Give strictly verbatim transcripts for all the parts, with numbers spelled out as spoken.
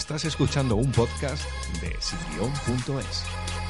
Estás escuchando un podcast de sin guión punto es.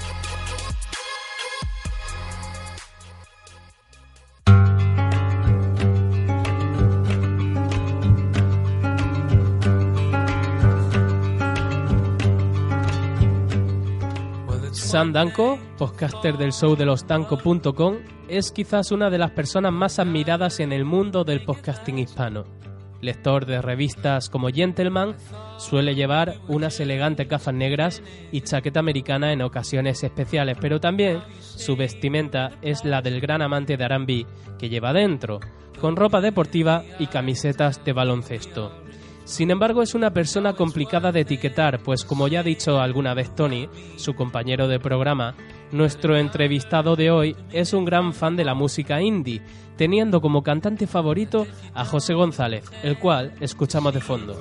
Sam Danko, podcaster del show de los danko punto com, es quizás una de las personas más admiradas en el mundo del podcasting hispano. Lector de revistas como Gentleman, suele llevar unas elegantes gafas negras y chaqueta americana en ocasiones especiales, pero también su vestimenta es la del gran amante de R and B que lleva dentro, con ropa deportiva y camisetas de baloncesto. Sin embargo, es una persona complicada de etiquetar, pues como ya ha dicho alguna vez Tony, su compañero de programa, nuestro entrevistado de hoy es un gran fan de la música indie, teniendo como cantante favorito a José González, el cual escuchamos de fondo.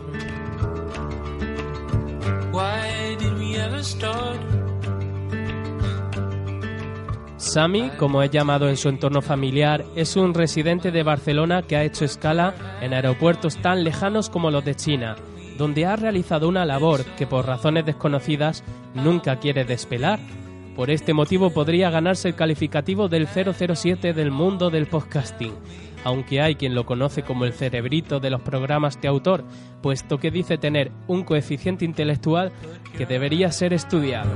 Sammy, como es llamado en su entorno familiar, es un residente de Barcelona que ha hecho escala en aeropuertos tan lejanos como los de China, donde ha realizado una labor que por razones desconocidas nunca quiere desvelar. Por este motivo podría ganarse el calificativo del cero cero siete del mundo del podcasting, aunque hay quien lo conoce como el cerebrito de los programas de autor, puesto que dice tener un coeficiente intelectual que debería ser estudiado.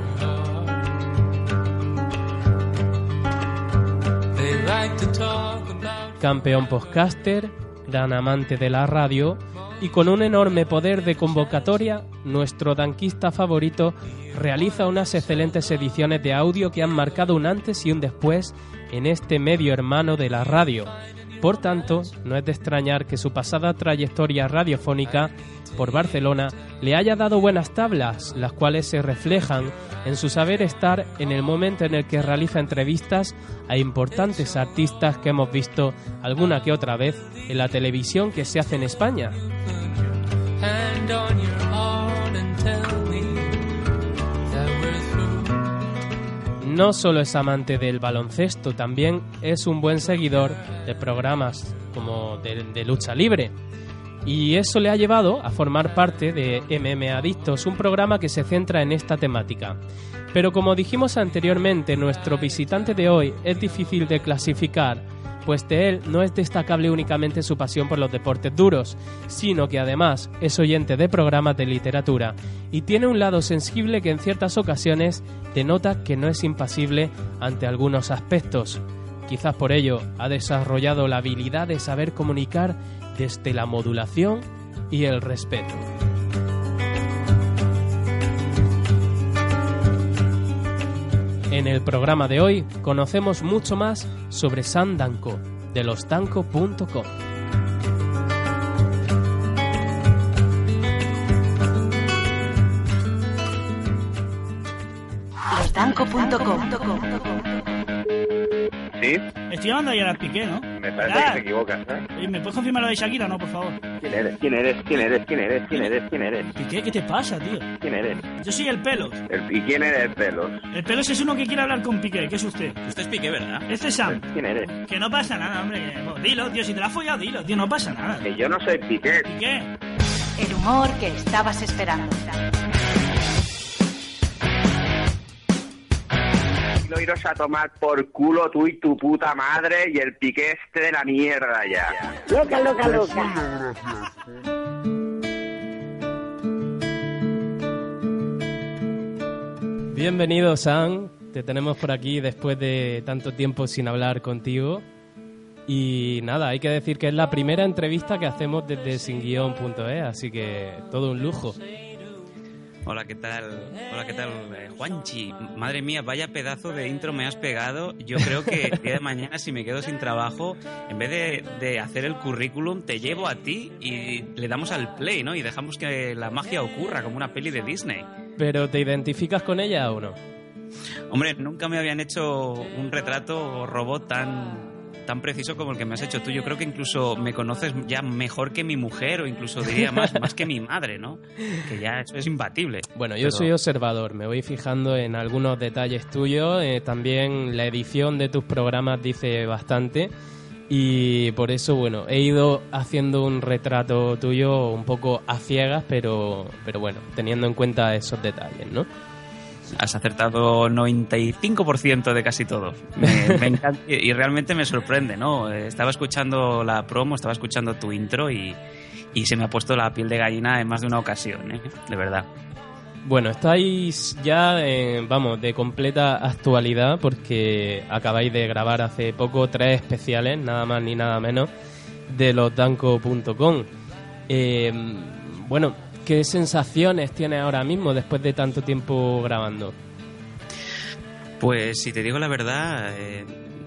Campeón podcaster, gran amante de la radio y con un enorme poder de convocatoria, nuestro danquista favorito realiza unas excelentes ediciones de audio que han marcado un antes y un después en este medio hermano de la radio. Por tanto, no es de extrañar que su pasada trayectoria radiofónica por Barcelona le haya dado buenas tablas, las cuales se reflejan en su saber estar en el momento en el que realiza entrevistas a importantes artistas que hemos visto alguna que otra vez en la televisión que se hace en España. No solo es amante del baloncesto, también es un buen seguidor de programas como de, de lucha libre. Y eso le ha llevado a formar parte de M M A Adictos, un programa que se centra en esta temática. Pero como dijimos anteriormente, nuestro visitante de hoy es difícil de clasificar, pues de él no es destacable únicamente su pasión por los deportes duros, sino que además es oyente de programas de literatura y tiene un lado sensible que en ciertas ocasiones denota que no es impasible ante algunos aspectos. Quizás por ello ha desarrollado la habilidad de saber comunicar desde la modulación y el respeto. En el programa de hoy conocemos mucho más sobre Sam Danko, de los danko punto com. los danko punto com. ¿Sí? Estoy llamando ayer al Piqué, ¿no? Me parece ¿verdad? que te equivocas, ¿eh? ¿Me puedes confirmar lo de Shakira o no, por favor? ¿Quién eres? ¿Quién eres? ¿Quién eres? ¿Quién eres? ¿Quién eres? ¿Quién eres? Piqué, ¿qué te pasa, tío? ¿Quién eres? Yo soy el Pelos. El, ¿Y quién eres, Pelos? El Pelos es uno que quiere hablar con Piqué. ¿Qué es usted? Usted es Piqué, ¿verdad? Este es Sam. ¿Quién eres? Que no pasa nada, hombre. que- pues, dilo, tío. Si te la has follado, dilo, tío. No pasa nada. Que yo no soy Piqué. Piqué. El humor que estabas esperando. Lo iros a tomar por culo tú y tu puta madre y el Piqué este de la mierda ya. Loca, loca, loca. Bienvenido, Sam. Te tenemos por aquí después de tanto tiempo sin hablar contigo. Y nada, hay que decir que es la primera entrevista que hacemos desde sin guión punto es, así que todo un lujo. Hola, ¿qué tal? Hola, ¿qué tal, eh, Juanchi? Madre mía, vaya pedazo de intro me has pegado. Yo creo que el día de mañana, si me quedo sin trabajo, en vez de, de hacer el currículum, te llevo a ti y le damos al play, ¿no? Y dejamos que la magia ocurra, como una peli de Disney. ¿Pero te identificas con ella o no? Hombre, nunca me habían hecho un retrato robot tan... tan preciso como el que me has hecho tú. Yo creo que incluso me conoces ya mejor que mi mujer, o incluso diría más, más que mi madre, ¿no? Que ya eso es imbatible. Bueno, yo Pero... soy observador, me voy fijando en algunos detalles tuyos, eh, también la edición de tus programas dice bastante, Y por eso, bueno, he ido haciendo un retrato tuyo un poco a ciegas, pero, pero bueno, teniendo en cuenta esos detalles, ¿no? Has acertado noventa y cinco por ciento de casi todo. Me, me encanta y realmente me sorprende, ¿no? Estaba escuchando la promo, estaba escuchando tu intro y, y se me ha puesto la piel de gallina en más de una ocasión, ¿eh? De verdad. Bueno, estáis ya, eh, vamos, de completa actualidad porque acabáis de grabar hace poco tres especiales, nada más ni nada menos, de losdanco punto com. Eh, bueno, ¿qué sensaciones tienes ahora mismo después de tanto tiempo grabando? Pues si te digo la verdad, eh,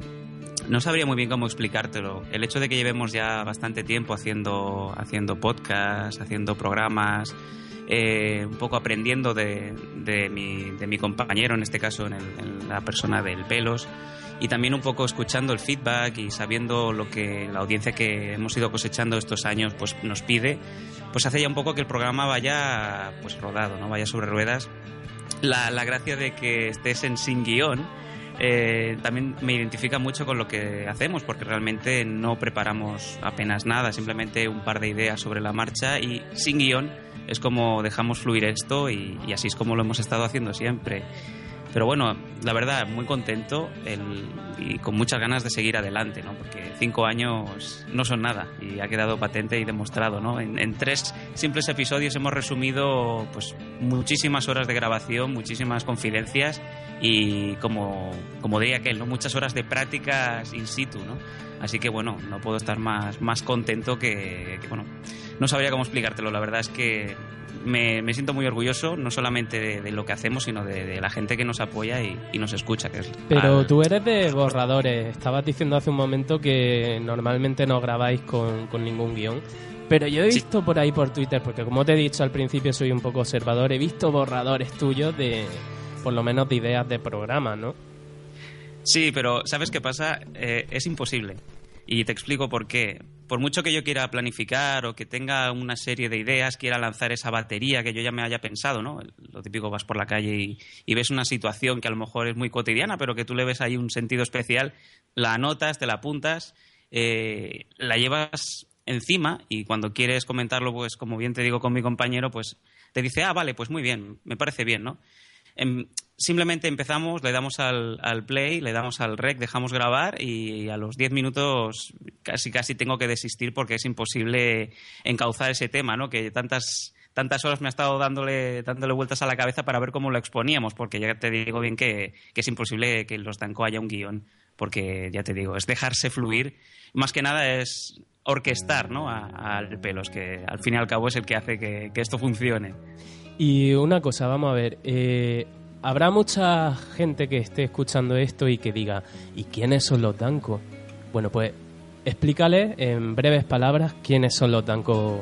no sabría muy bien cómo explicártelo. El hecho de que llevemos ya bastante tiempo haciendo, haciendo podcasts, haciendo programas... Eh, un poco aprendiendo de, de, mi, de mi compañero, en este caso en, el, en la persona del Pelos, y también un poco escuchando el feedback y sabiendo lo que la audiencia que hemos ido cosechando estos años pues nos pide, pues hace ya un poco que el programa vaya pues rodado, ¿no? Vaya sobre ruedas. La, la gracia de que estés en Sin Guión eh, también me identifica mucho con lo que hacemos, porque realmente no preparamos apenas nada, simplemente un par de ideas sobre la marcha y sin guión es como dejamos fluir esto y, y así es como lo hemos estado haciendo siempre. Pero bueno, la verdad, muy contento el, y con muchas ganas de seguir adelante, ¿no? Porque cinco años no son nada y ha quedado patente y demostrado, ¿no? En, en tres simples episodios hemos resumido pues muchísimas horas de grabación, muchísimas confidencias y como, como diría aquel, ¿no? Muchas horas de prácticas in situ, ¿no? Así que bueno, no puedo estar más, más contento que, que, bueno, no sabría cómo explicártelo. La verdad es que me, me siento muy orgulloso, no solamente de, de lo que hacemos, sino de, de la gente que nos apoya y, y nos escucha. Que es Pero al... tú eres de borradores. Estabas diciendo hace un momento que normalmente no grabáis con, con ningún guión. Pero yo he visto sí. por ahí por Twitter, porque como te he dicho al principio soy un poco observador, he visto borradores tuyos de, por lo menos de ideas de programa, ¿no? Sí, pero ¿sabes qué pasa? Eh, es imposible. Y te explico por qué. Por mucho que yo quiera planificar o que tenga una serie de ideas, quiera lanzar esa batería que yo ya me haya pensado, ¿no? Lo típico, vas por la calle y, y ves una situación que a lo mejor es muy cotidiana, pero que tú le ves ahí un sentido especial, la anotas, te la apuntas, eh, la llevas encima y cuando quieres comentarlo, pues como bien te digo con mi compañero, pues te dice, ah, vale, pues muy bien, me parece bien, ¿no? En, simplemente empezamos, le damos al, al play, le damos al rec, dejamos grabar y a los diez minutos casi casi tengo que desistir porque es imposible encauzar ese tema, ¿no? Que tantas tantas horas me ha estado dándole dándole vueltas a la cabeza para ver cómo lo exponíamos, porque ya te digo bien que, que es imposible que en Los Danco haya un guión, porque ya te digo, es dejarse fluir, más que nada es orquestar, ¿no? Al Pelos, que al fin y al cabo es el que hace que, que esto funcione. Y una cosa, vamos a ver, eh, habrá mucha gente que esté escuchando esto y que diga, ¿y quiénes son los Danco? Bueno, pues explícale en breves palabras quiénes son los Danco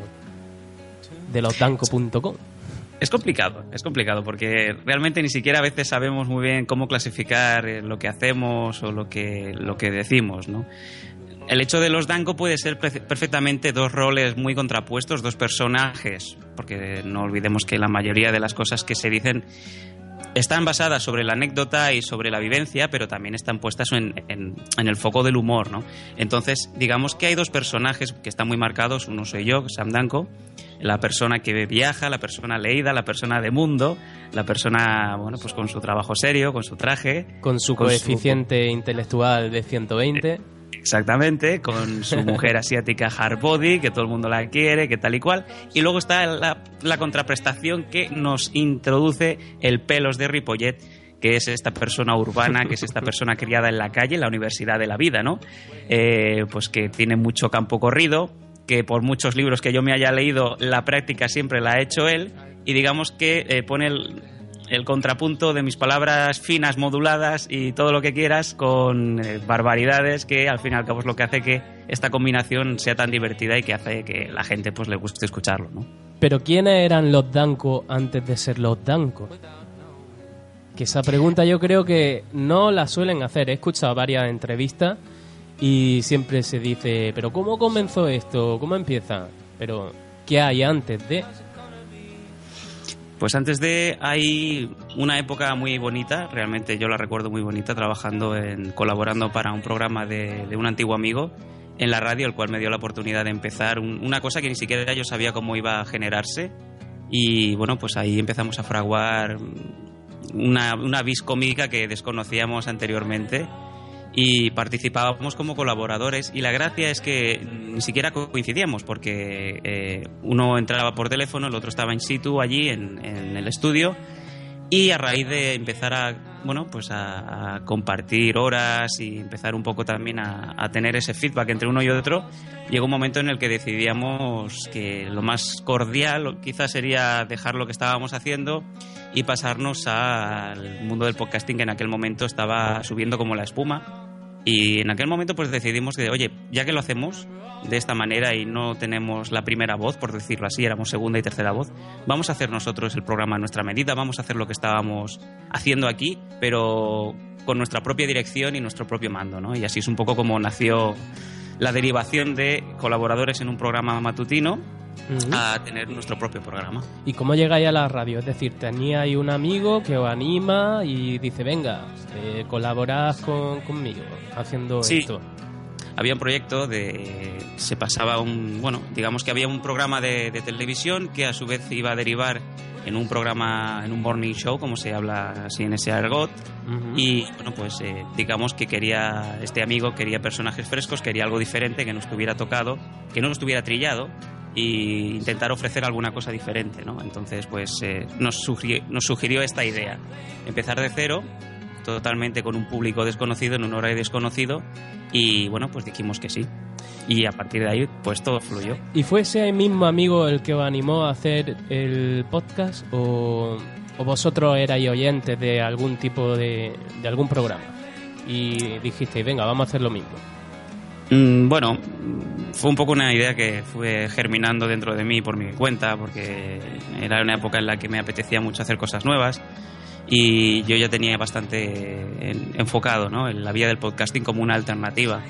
de losdanco punto com. Es complicado, es complicado porque realmente ni siquiera a veces sabemos muy bien cómo clasificar lo que hacemos o lo que, lo que decimos, ¿no? El hecho de Los Danco puede ser perfectamente dos roles muy contrapuestos, dos personajes, porque no olvidemos que la mayoría de las cosas que se dicen están basadas sobre la anécdota y sobre la vivencia, pero también están puestas en, en, en el foco del humor, ¿no? Entonces, digamos que hay dos personajes que están muy marcados. Uno soy yo, Sam Danco, la persona que viaja, la persona leída, la persona de mundo, la persona, bueno, pues con su trabajo serio, con su traje, con su con coeficiente su... intelectual de ciento veinte. Eh. Exactamente, con su mujer asiática hard body, que todo el mundo la quiere, que tal y cual. Y luego está la, la contraprestación que nos introduce el Pelos de Ripollet, que es esta persona urbana, que es esta persona criada en la calle, en la universidad de la vida, ¿no? Eh, pues que tiene mucho campo corrido, que por muchos libros que yo me haya leído, la práctica siempre la ha hecho él, y digamos que eh, pone el... el contrapunto de mis palabras finas, moduladas y todo lo que quieras con eh, barbaridades que al fin y al cabo es lo que hace que esta combinación sea tan divertida y que hace que la gente pues le guste escucharlo, ¿no? Pero ¿quiénes eran los Danco antes de ser los Danco? Que esa pregunta yo creo que no la suelen hacer. He escuchado varias entrevistas y siempre se dice, ¿pero cómo comenzó esto? ¿Cómo empieza? Pero ¿qué hay antes de...? Pues antes de, hay una época muy bonita, realmente yo la recuerdo muy bonita, trabajando en, colaborando para un programa de, de un antiguo amigo, en la radio, el cual me dio la oportunidad de empezar un, una cosa que ni siquiera yo sabía cómo iba a generarse. Y bueno, pues ahí empezamos a fraguar una, una vis cómica que desconocíamos anteriormente y participábamos como colaboradores. Y la gracia es que ni siquiera coincidíamos, porque eh, uno entraba por teléfono, el otro estaba in situ allí en, en el estudio. Y a raíz de empezar a, bueno, pues a, a compartir horas y empezar un poco también a, a tener ese feedback entre uno y otro, llegó un momento en el que decidíamos que lo más cordial quizás sería dejar lo que estábamos haciendo y pasarnos al mundo del podcasting, que en aquel momento estaba subiendo como la espuma. Y en aquel momento pues decidimos que, oye, ya que lo hacemos de esta manera y no tenemos la primera voz, por decirlo así, éramos segunda y tercera voz, vamos a hacer nosotros el programa a nuestra medida, vamos a hacer lo que estábamos haciendo aquí, pero con nuestra propia dirección y nuestro propio mando, ¿no? Y así es un poco como nació la derivación de colaboradores en un programa matutino uh-huh. a tener nuestro propio programa. ¿Y cómo llegáis a la radio? Es decir, tenía ahí un amigo que os anima y dice, venga, eh, colaborad con, conmigo haciendo sí. esto. Había un proyecto de... se pasaba un... bueno, digamos que había un programa de, de televisión que a su vez iba a derivar en un programa, en un morning show, como se habla así en ese argot. Uh-huh. Y bueno, pues eh, digamos que quería, este amigo quería personajes frescos, quería algo diferente, que no estuviera tocado, que no estuviera trillado, y intentar ofrecer alguna cosa diferente, ¿no? Entonces pues eh, nos, sugirió, nos sugirió esta idea, empezar de cero, totalmente con un público desconocido, en un horario desconocido, y bueno, pues dijimos que sí. Y a partir de ahí, pues todo fluyó. ¿Y fue ese mismo amigo el que os animó a hacer el podcast o, o vosotros erais oyentes de algún tipo de, de algún programa? Y dijisteis, venga, vamos a hacer lo mismo. Mm, bueno, fue un poco una idea que fue germinando dentro de mí por mi cuenta, porque era una época en la que me apetecía mucho hacer cosas nuevas. Y yo ya tenía bastante enfocado, ¿no?, en la vía del podcasting como una alternativa.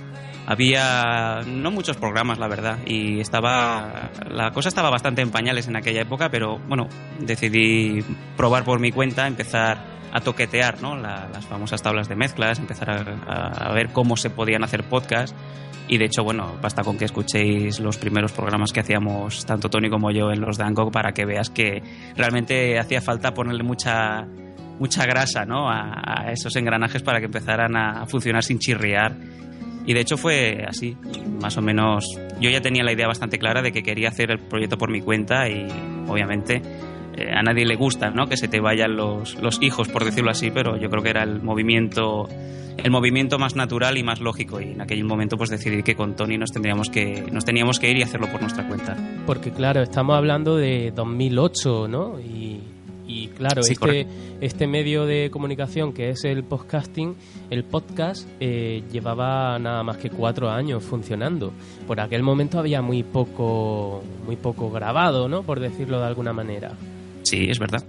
Había no muchos programas, la verdad, y estaba la cosa estaba bastante en pañales en aquella época, pero bueno, decidí probar por mi cuenta, empezar a toquetear, ¿no?, la, las famosas tablas de mezclas, empezar a, a ver cómo se podían hacer podcasts. Y de hecho, bueno, basta con que escuchéis los primeros programas que hacíamos tanto Tony como yo en los Danco para que veas que realmente hacía falta ponerle mucha mucha grasa, ¿no?, a, a esos engranajes para que empezaran a funcionar sin chirriar. Y de hecho fue así, más o menos. Yo ya tenía la idea bastante clara de que quería hacer el proyecto por mi cuenta y obviamente eh, a nadie le gusta, ¿no?, que se te vayan los, los hijos, por decirlo así, pero yo creo que era el movimiento el movimiento más natural y más lógico, y en aquel momento pues decidí que con Tony nos tendríamos que nos teníamos que ir y hacerlo por nuestra cuenta. Porque claro, estamos hablando de dos mil ocho, ¿no? Y Y claro, sí, este, este medio de comunicación que es el podcasting, el podcast, eh, llevaba nada más que cuatro años funcionando. Por aquel momento había muy poco, muy poco grabado, ¿no?, por decirlo de alguna manera. Sí, es verdad.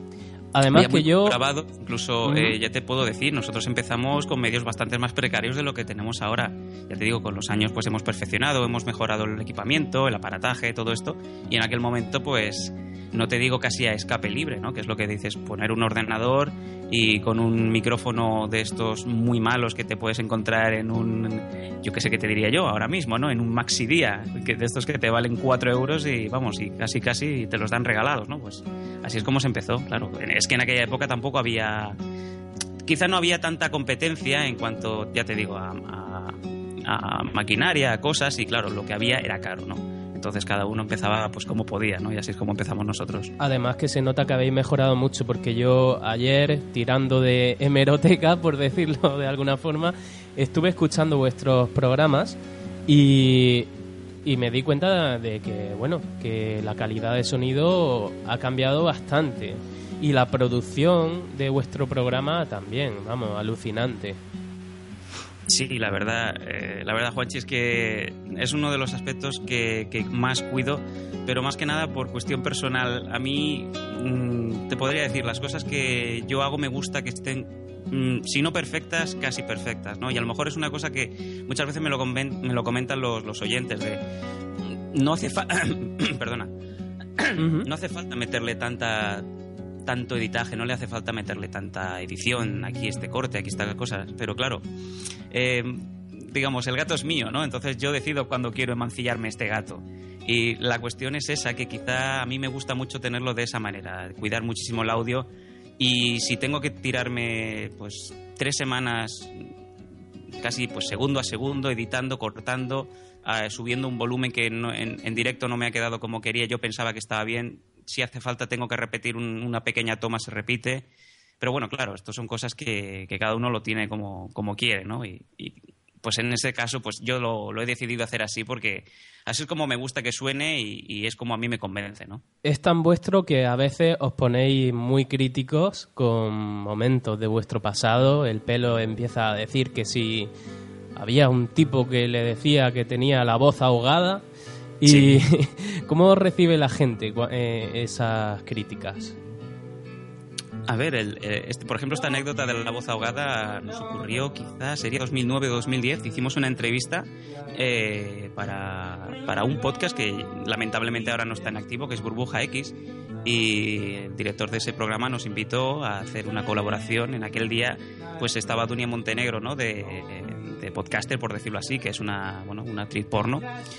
Además había que yo... grabado, incluso uh-huh. eh, ya te puedo decir, nosotros empezamos con medios bastante más precarios de lo que tenemos ahora. Ya te digo, con los años pues hemos perfeccionado, hemos mejorado el equipamiento, el aparataje, todo esto, y en aquel momento pues... no te digo casi a escape libre, ¿no?, que es lo que dices, poner un ordenador y con un micrófono de estos muy malos que te puedes encontrar en un, yo qué sé qué te diría yo ahora mismo, ¿no?, en un Maxi Día, que de estos que te valen cuatro euros y vamos, y casi casi te los dan regalados, ¿no? Pues así es como se empezó, claro. Es que en aquella época tampoco había, quizá no había tanta competencia en cuanto, ya te digo, a, a, a maquinaria, a cosas, y claro, lo que había era caro, ¿no? Entonces cada uno empezaba pues como podía, ¿no? Y así es como empezamos nosotros. Además que se nota que habéis mejorado mucho, porque yo ayer, tirando de hemeroteca, por decirlo de alguna forma, estuve escuchando vuestros programas y, y me di cuenta de que, bueno, que la calidad de sonido ha cambiado bastante. Y la producción de vuestro programa también, vamos, alucinante. Sí, la verdad, eh, la verdad, Juanchi, es que es uno de los aspectos que, que más cuido, pero más que nada por cuestión personal. A mí, mmm, te podría decir, las cosas que yo hago me gusta que estén, mmm, si no perfectas, casi perfectas, ¿no? Y a lo mejor es una cosa que muchas veces me lo, comen, me lo comentan los, los oyentes, de no hace falta, perdona, uh-huh. no hace falta meterle tanta... tanto editaje, no le hace falta meterle tanta edición, aquí este corte, aquí esta cosa, pero claro, eh, digamos, el gato es mío, ¿no? Entonces yo decido cuándo quiero emancillarme este gato. Y la cuestión es esa, que quizá a mí me gusta mucho tenerlo de esa manera, cuidar muchísimo el audio. Y si tengo que tirarme pues tres semanas casi pues segundo a segundo, editando, cortando, uh, subiendo un volumen que no, en, en directo no me ha quedado como quería, yo pensaba que estaba bien, si hace falta tengo que repetir un, una pequeña toma, se repite. Pero bueno, claro, esto son cosas que, que cada uno lo tiene como, como quiere, ¿no? Y, y pues en ese caso pues yo lo, lo he decidido hacer así porque así es como me gusta que suene y, y es como a mí me convence, ¿no? Es tan vuestro que a veces os ponéis muy críticos con momentos de vuestro pasado. El Pelo empieza a decir que si había un tipo que le decía que tenía la voz ahogada. ¿Y sí. ¿Cómo recibe la gente eh, esas críticas? A ver, el, este, por ejemplo, esta anécdota de la voz ahogada nos ocurrió quizás, sería dos mil nueve o dos mil diez. Hicimos una entrevista eh, para, para un podcast que lamentablemente ahora no está en activo, que es Burbuja X, y el director de ese programa nos invitó a hacer una colaboración. En aquel día pues estaba Dunia Montenegro, ¿no? de, de podcaster, por decirlo así, que es una, bueno, una actriz porno.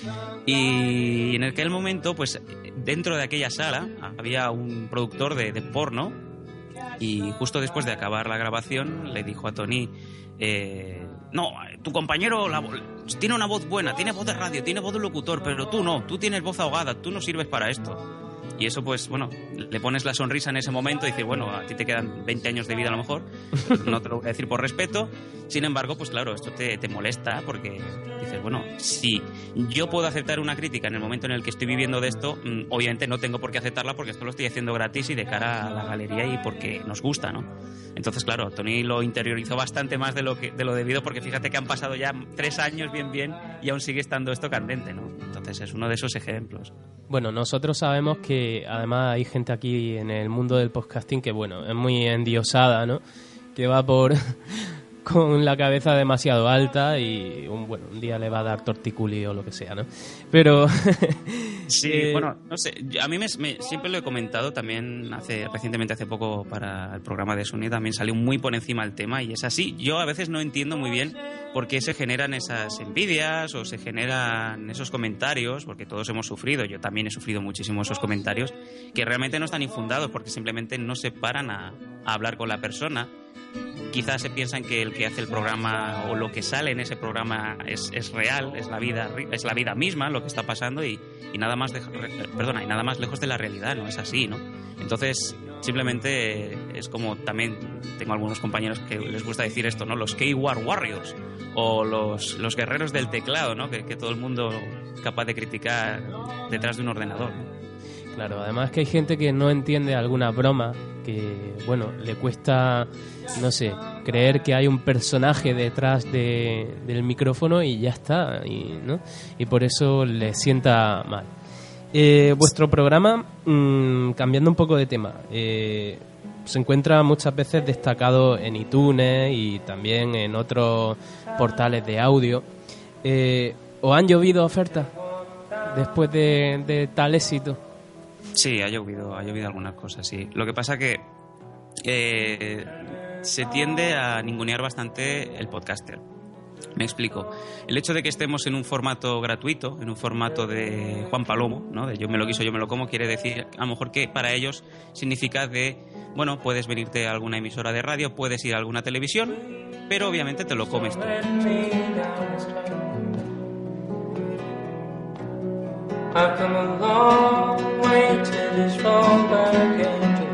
Y en aquel momento, pues dentro de aquella sala había un productor de, de porno. Y justo después de acabar la grabación le dijo a Tony, eh, no, tu compañero la, tiene una voz buena, tiene voz de radio, tiene voz de locutor, pero tú no, tú tienes voz ahogada, tú no sirves para esto. Y eso pues, bueno, le pones la sonrisa en ese momento y dices, bueno, a ti te quedan veinte años de vida a lo mejor, no te lo voy a decir por respeto. Sin embargo, pues claro, esto te, te molesta porque dices, bueno, si yo puedo aceptar una crítica en el momento en el que estoy viviendo de esto, obviamente no tengo por qué aceptarla porque esto lo estoy haciendo gratis y de cara a la galería y porque nos gusta, ¿no? Entonces, claro, Tony lo interiorizó bastante más de lo que de lo debido, porque fíjate que han pasado ya tres años bien bien y aún sigue estando esto candente, ¿no? Entonces es uno de esos ejemplos. Bueno, nosotros sabemos que además hay gente aquí en el mundo del podcasting que, bueno, es muy endiosada, ¿no? Que va por con la cabeza demasiado alta y un, bueno, un día le va a dar tortículi o lo que sea, ¿no? Pero sí, eh... bueno, no sé, a mí me, me, siempre lo he comentado también hace recientemente hace poco para el programa de Sony, también salió muy por encima el tema y es así. Yo a veces no entiendo muy bien por qué se generan esas envidias o se generan esos comentarios, porque todos hemos sufrido, yo también he sufrido muchísimo esos comentarios que realmente no están infundados porque simplemente no se paran a, a hablar con la persona. Quizás se piensan que el que hace el programa o lo que sale en ese programa es, es real, es la vida, es la vida misma lo que está pasando y, y nada más de, perdona, y nada más lejos de la realidad, no es así, ¿no? Entonces, simplemente es como también tengo algunos compañeros que les gusta decir esto, ¿no? Los Keyboard Warriors o los, los guerreros del teclado, ¿no? Que, que todo el mundo es capaz de criticar detrás de un ordenador, ¿no? Claro, además que hay gente que no entiende alguna broma, que, bueno, le cuesta, no sé, creer que hay un personaje detrás de, del micrófono y ya está, y, ¿no? Y por eso le sienta mal. Eh, vuestro programa, mmm, cambiando un poco de tema, eh, se encuentra muchas veces destacado en iTunes y también en otros portales de audio. Eh, ¿Os han llovido ofertas después de, de tal éxito? Sí, ha llovido, ha llovido algunas cosas, sí. Lo que pasa que eh, se tiende a ningunear bastante el podcaster. Me explico. El hecho de que estemos en un formato gratuito, en un formato de Juan Palomo, ¿no? De yo me lo quiso, yo me lo como, quiere decir a lo mejor que para ellos significa de, bueno, puedes venirte a alguna emisora de radio, puedes ir a alguna televisión, pero obviamente te lo comes tú. I've come a long way to this road back again.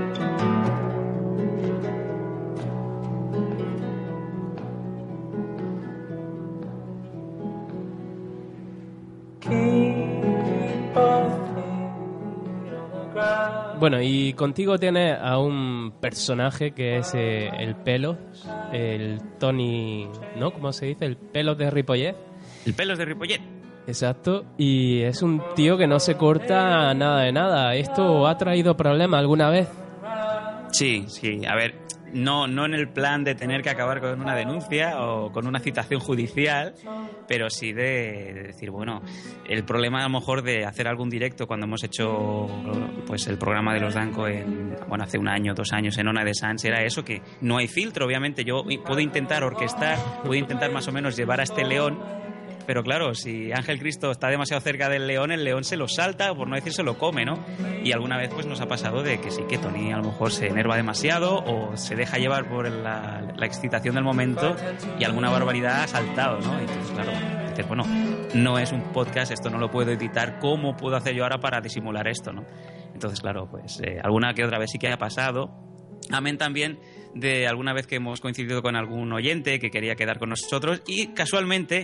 Bueno, y contigo tienes a un personaje que es eh, el Pelos, el Tony, ¿no? ¿Cómo se dice? El Pelos de Ripollet. El Pelos de Ripollet. Exacto, y es un tío que no se corta nada de nada. ¿Esto ha traído problemas alguna vez? Sí, sí, a ver, no, no en el plan de tener que acabar con una denuncia o con una citación judicial, pero sí de, de decir, bueno, el problema a lo mejor de hacer algún directo cuando hemos hecho pues el programa de los Danco en, bueno, hace un año, dos años en Ona de Sans, era eso, que no hay filtro, obviamente. Yo puedo intentar orquestar, puedo intentar más o menos llevar a este león, pero claro, si Ángel Cristo está demasiado cerca del león, el león se lo salta, o por no decir se lo come, ¿no? Y alguna vez pues nos ha pasado de que sí, que Tony a lo mejor se enerva demasiado o se deja llevar por la, la excitación del momento y alguna barbaridad ha saltado, ¿no? Entonces, claro, dices, bueno, no es un podcast, esto no lo puedo editar, ¿cómo puedo hacer yo ahora para disimular esto, ¿no? Entonces, claro, pues eh, alguna que otra vez sí que ha pasado. Amén también de alguna vez que hemos coincidido con algún oyente que quería quedar con nosotros y casualmente...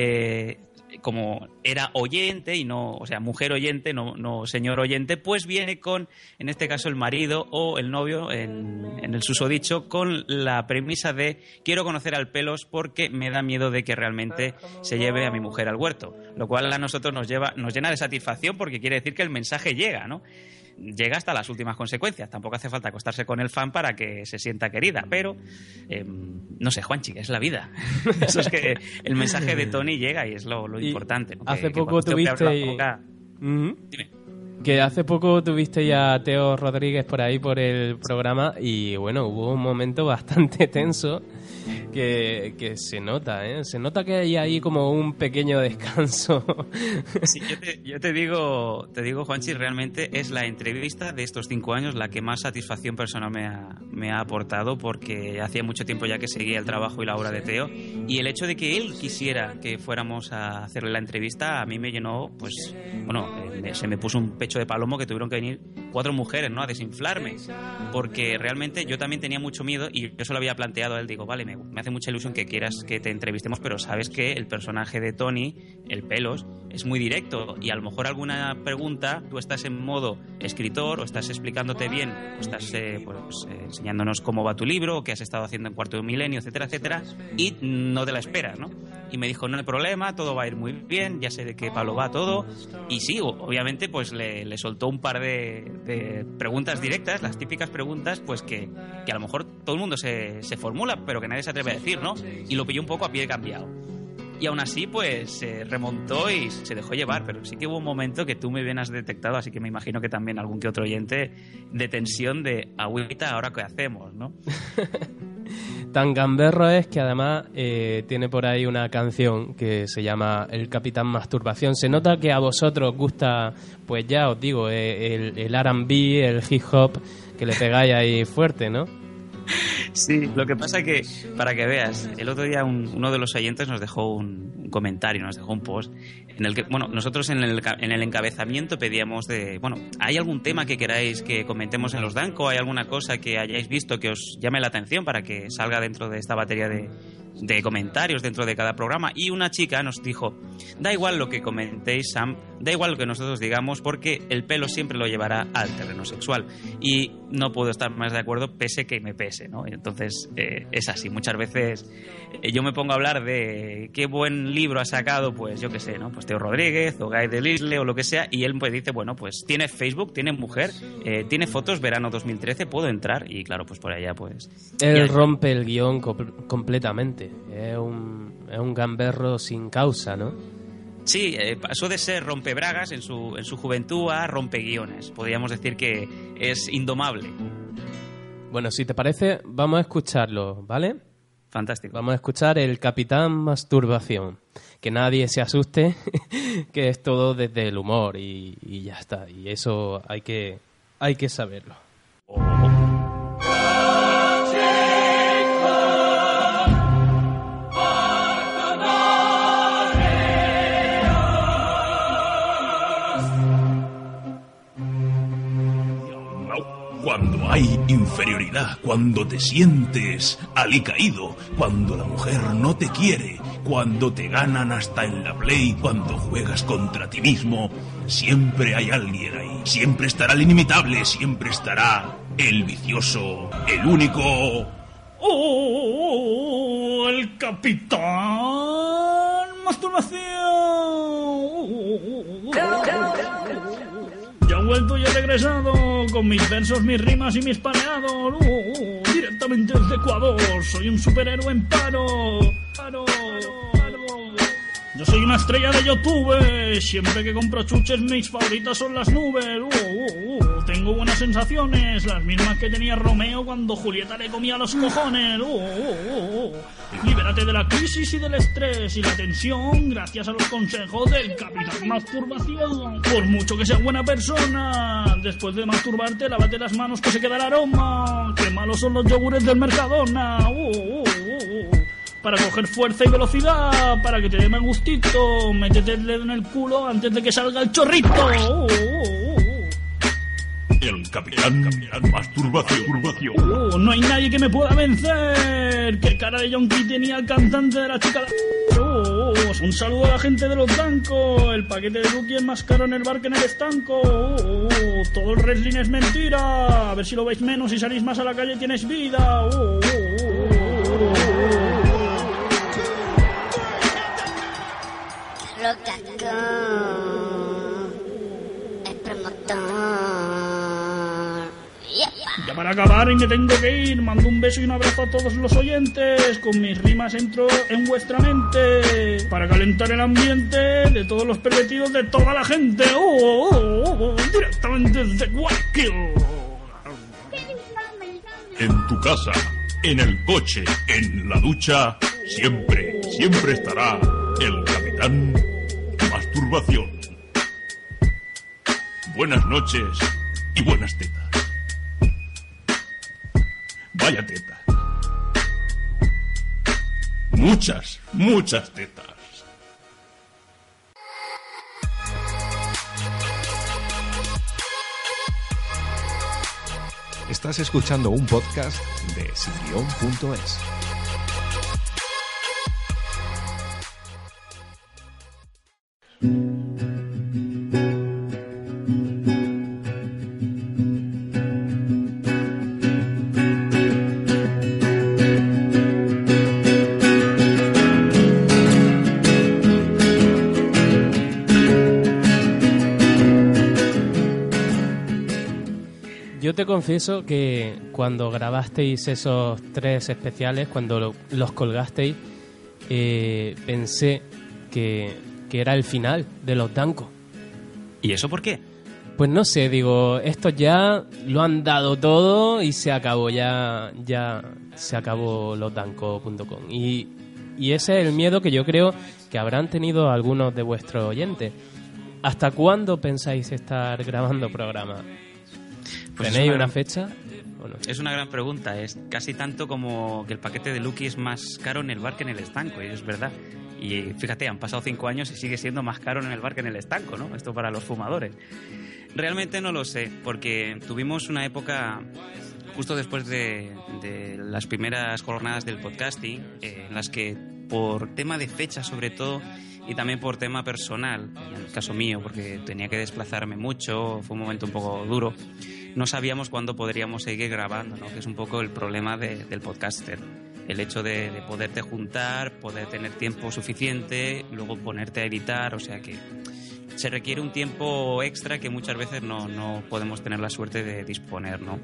Eh, como era oyente y no, o sea, mujer oyente, no, no señor oyente, pues viene con, en este caso, el marido o el novio, en, en el susodicho, con la premisa de quiero conocer al Pelos porque me da miedo de que realmente se lleve a mi mujer al huerto, lo cual a nosotros nos lleva, nos llena de satisfacción porque quiere decir que el mensaje llega, ¿no? Llega hasta las últimas consecuencias. Tampoco hace falta acostarse con el fan para que se sienta querida, pero eh, no sé, Juanchi, que es la vida. Eso es que el mensaje de Tony llega y es lo, lo importante, ¿no? Hace que, poco que tuviste... boca... Uh-huh. Dime. Que hace poco tuviste ya a Teo Rodríguez por ahí por el programa y bueno, hubo un momento bastante tenso que, que se nota, ¿eh? Se nota que hay ahí como un pequeño descanso. Sí, yo te, yo te digo, te digo, Juanchi, realmente es la entrevista de estos cinco años la que más satisfacción personal me ha, me ha aportado porque hacía mucho tiempo ya que seguía el trabajo y la obra de Teo y el hecho de que él quisiera que fuéramos a hacerle la entrevista a mí me llenó, pues, bueno, eh, se me puso un pecho de palomo que tuvieron que venir cuatro mujeres, ¿no?, a desinflarme, porque realmente yo también tenía mucho miedo y yo se lo había planteado a él, digo, vale, me, me hace mucha ilusión que quieras que te entrevistemos, pero sabes que el personaje de Tony, el Pelos, es muy directo y a lo mejor alguna pregunta tú estás en modo escritor o estás explicándote bien o estás eh, pues, eh, enseñándonos cómo va tu libro o qué has estado haciendo en Cuarto Milenio, etcétera, etcétera, y no te la esperas, ¿no? Y me dijo, no hay problema, todo va a ir muy bien, ya sé de qué palo va todo. Y sí, obviamente pues le, le soltó un par de, de preguntas directas, las típicas preguntas pues que, que a lo mejor todo el mundo se, se formula, pero que nadie se atreve a decir, ¿no? Y lo pilló un poco a pie cambiado. Y aún así pues se remontó y se dejó llevar, pero sí que hubo un momento que tú me bien has detectado, así que me imagino que también algún que otro oyente, de tensión de agüita, ¿ahora qué hacemos, no? Tan gamberro es que además eh, tiene por ahí una canción que se llama El Capitán Masturbación. Se nota que a vosotros os gusta, pues ya os digo, eh, el, el R and B, el hip hop, que le pegáis ahí fuerte, ¿no? Sí, lo que pasa que, para que veas, el otro día un, uno de los oyentes nos dejó un, un comentario, nos dejó un post en el que, bueno, nosotros en el, en el encabezamiento pedíamos de, bueno, ¿hay algún tema que queráis que comentemos en los Danco? ¿Hay alguna cosa que hayáis visto que os llame la atención para que salga dentro de esta batería de, de comentarios dentro de cada programa? Y una chica nos dijo, da igual lo que comentéis, Sam, da igual lo que nosotros digamos, porque el pelo siempre lo llevará al terreno sexual. Y no puedo estar más de acuerdo, pese que me pese, ¿no? Entonces, eh, es así. Muchas veces eh, yo me pongo a hablar de qué buen libro ha sacado, pues yo qué sé, ¿no? Pues Teo Rodríguez o Guy Delisle o lo que sea, y él pues dice, bueno, pues tiene Facebook, tiene mujer, eh, tiene fotos, verano dos mil trece, puedo entrar, y claro, pues por allá pues... Él rompe el guión co- completamente. Es un, es un gamberro sin causa, ¿no? Sí, eh, pasó de ser rompebragas en su, en su juventud a rompeguiones. Podríamos decir que es indomable. Bueno, si te parece, vamos a escucharlo, ¿vale? Fantástico. Vamos a escuchar El Capitán Masturbación. Que nadie se asuste, que es todo desde el humor y, y ya está. Y eso hay que, hay que saberlo. Oh. Cuando hay inferioridad, cuando te sientes alicaído, cuando la mujer no te quiere, cuando te ganan hasta en la play, cuando juegas contra ti mismo, siempre hay alguien ahí. Siempre estará el inimitable, siempre estará el vicioso, el único... ¡Oh! ¡El Capitán Masturbación! Ya ha vuelto y ha regresado con mis versos, mis rimas y mis paneados. Uh, uh, directamente desde Ecuador, soy un superhéroe en paro. Paro, paro. Yo soy una estrella de YouTube, siempre que compro chuches mis favoritas son las nubes. Uh, uh, uh. Tengo buenas sensaciones, las mismas que tenía Romeo cuando Julieta le comía los cojones. Uh, uh, uh. Libérate de la crisis y del estrés y la tensión gracias a los consejos del Capitán Masturbación. Por mucho que seas buena persona, después de masturbarte lávate las manos que se queda el aroma. Qué malos son los yogures del Mercadona. Uh, uh, uh, uh. Para coger fuerza y velocidad, para que te dé mal gustito, métete el dedo en el culo antes de que salga el chorrito. Uh, uh, uh. El Capitán, Capitán Masturbación. Uh, no hay nadie que me pueda vencer. Qué cara de yonki tenía el cantante de la chica. Uh, uh, un saludo a la gente de los Dancos. El paquete de Lucky es más caro en el bar que en el estanco. Uh, uh, todo el wrestling es mentira. A ver si lo veis menos y salís más a la calle y tienes vida. Uh, uh, uh, uh, uh. Loca con el promotor. Yepa. Ya para acabar, en que tengo que ir, mando un beso y un abrazo a todos los oyentes. Con mis rimas entro en vuestra mente para calentar el ambiente de todos los pervertidos de toda la gente. Oh, oh, oh, oh, directamente desde Guadalquivir. En tu casa, en el coche, en la ducha, siempre, siempre estará el Capitán Masturbación. Buenas noches y buenas tetas. Vaya tetas. Muchas, muchas tetas. Estás escuchando un podcast de sin guión punto es. Yo te confieso que cuando grabasteis esos tres especiales, cuando lo, los colgasteis, eh, pensé que, que era el final de los Dancos. ¿Y eso por qué? Pues no sé, digo, estos ya lo han dado todo y se acabó, ya, ya se acabó losdancos punto com. Y, y ese es el miedo que yo creo que habrán tenido algunos de vuestros oyentes. ¿Hasta cuándo pensáis estar grabando programas? Pues ¿Tenéis una, una gran, fecha? ¿O no? Es una gran pregunta. Es casi tanto como que el paquete de Lucky es más caro en el bar que en el estanco, y es verdad. Y fíjate, han pasado cinco años y sigue siendo más caro en el bar que en el estanco, ¿no? Esto para los fumadores. Realmente no lo sé, porque tuvimos una época justo después de, de las primeras jornadas del podcasting, eh, en las que por tema de fecha sobre todo, y también por tema personal, en el caso mío, porque tenía que desplazarme mucho, fue un momento un poco duro, no sabíamos cuándo podríamos seguir grabando, ¿no? Que es un poco el problema de, del podcaster. El hecho de, de poderte juntar, poder tener tiempo suficiente, luego ponerte a editar, o sea que se requiere un tiempo extra que muchas veces no, no podemos tener la suerte de disponer, ¿no?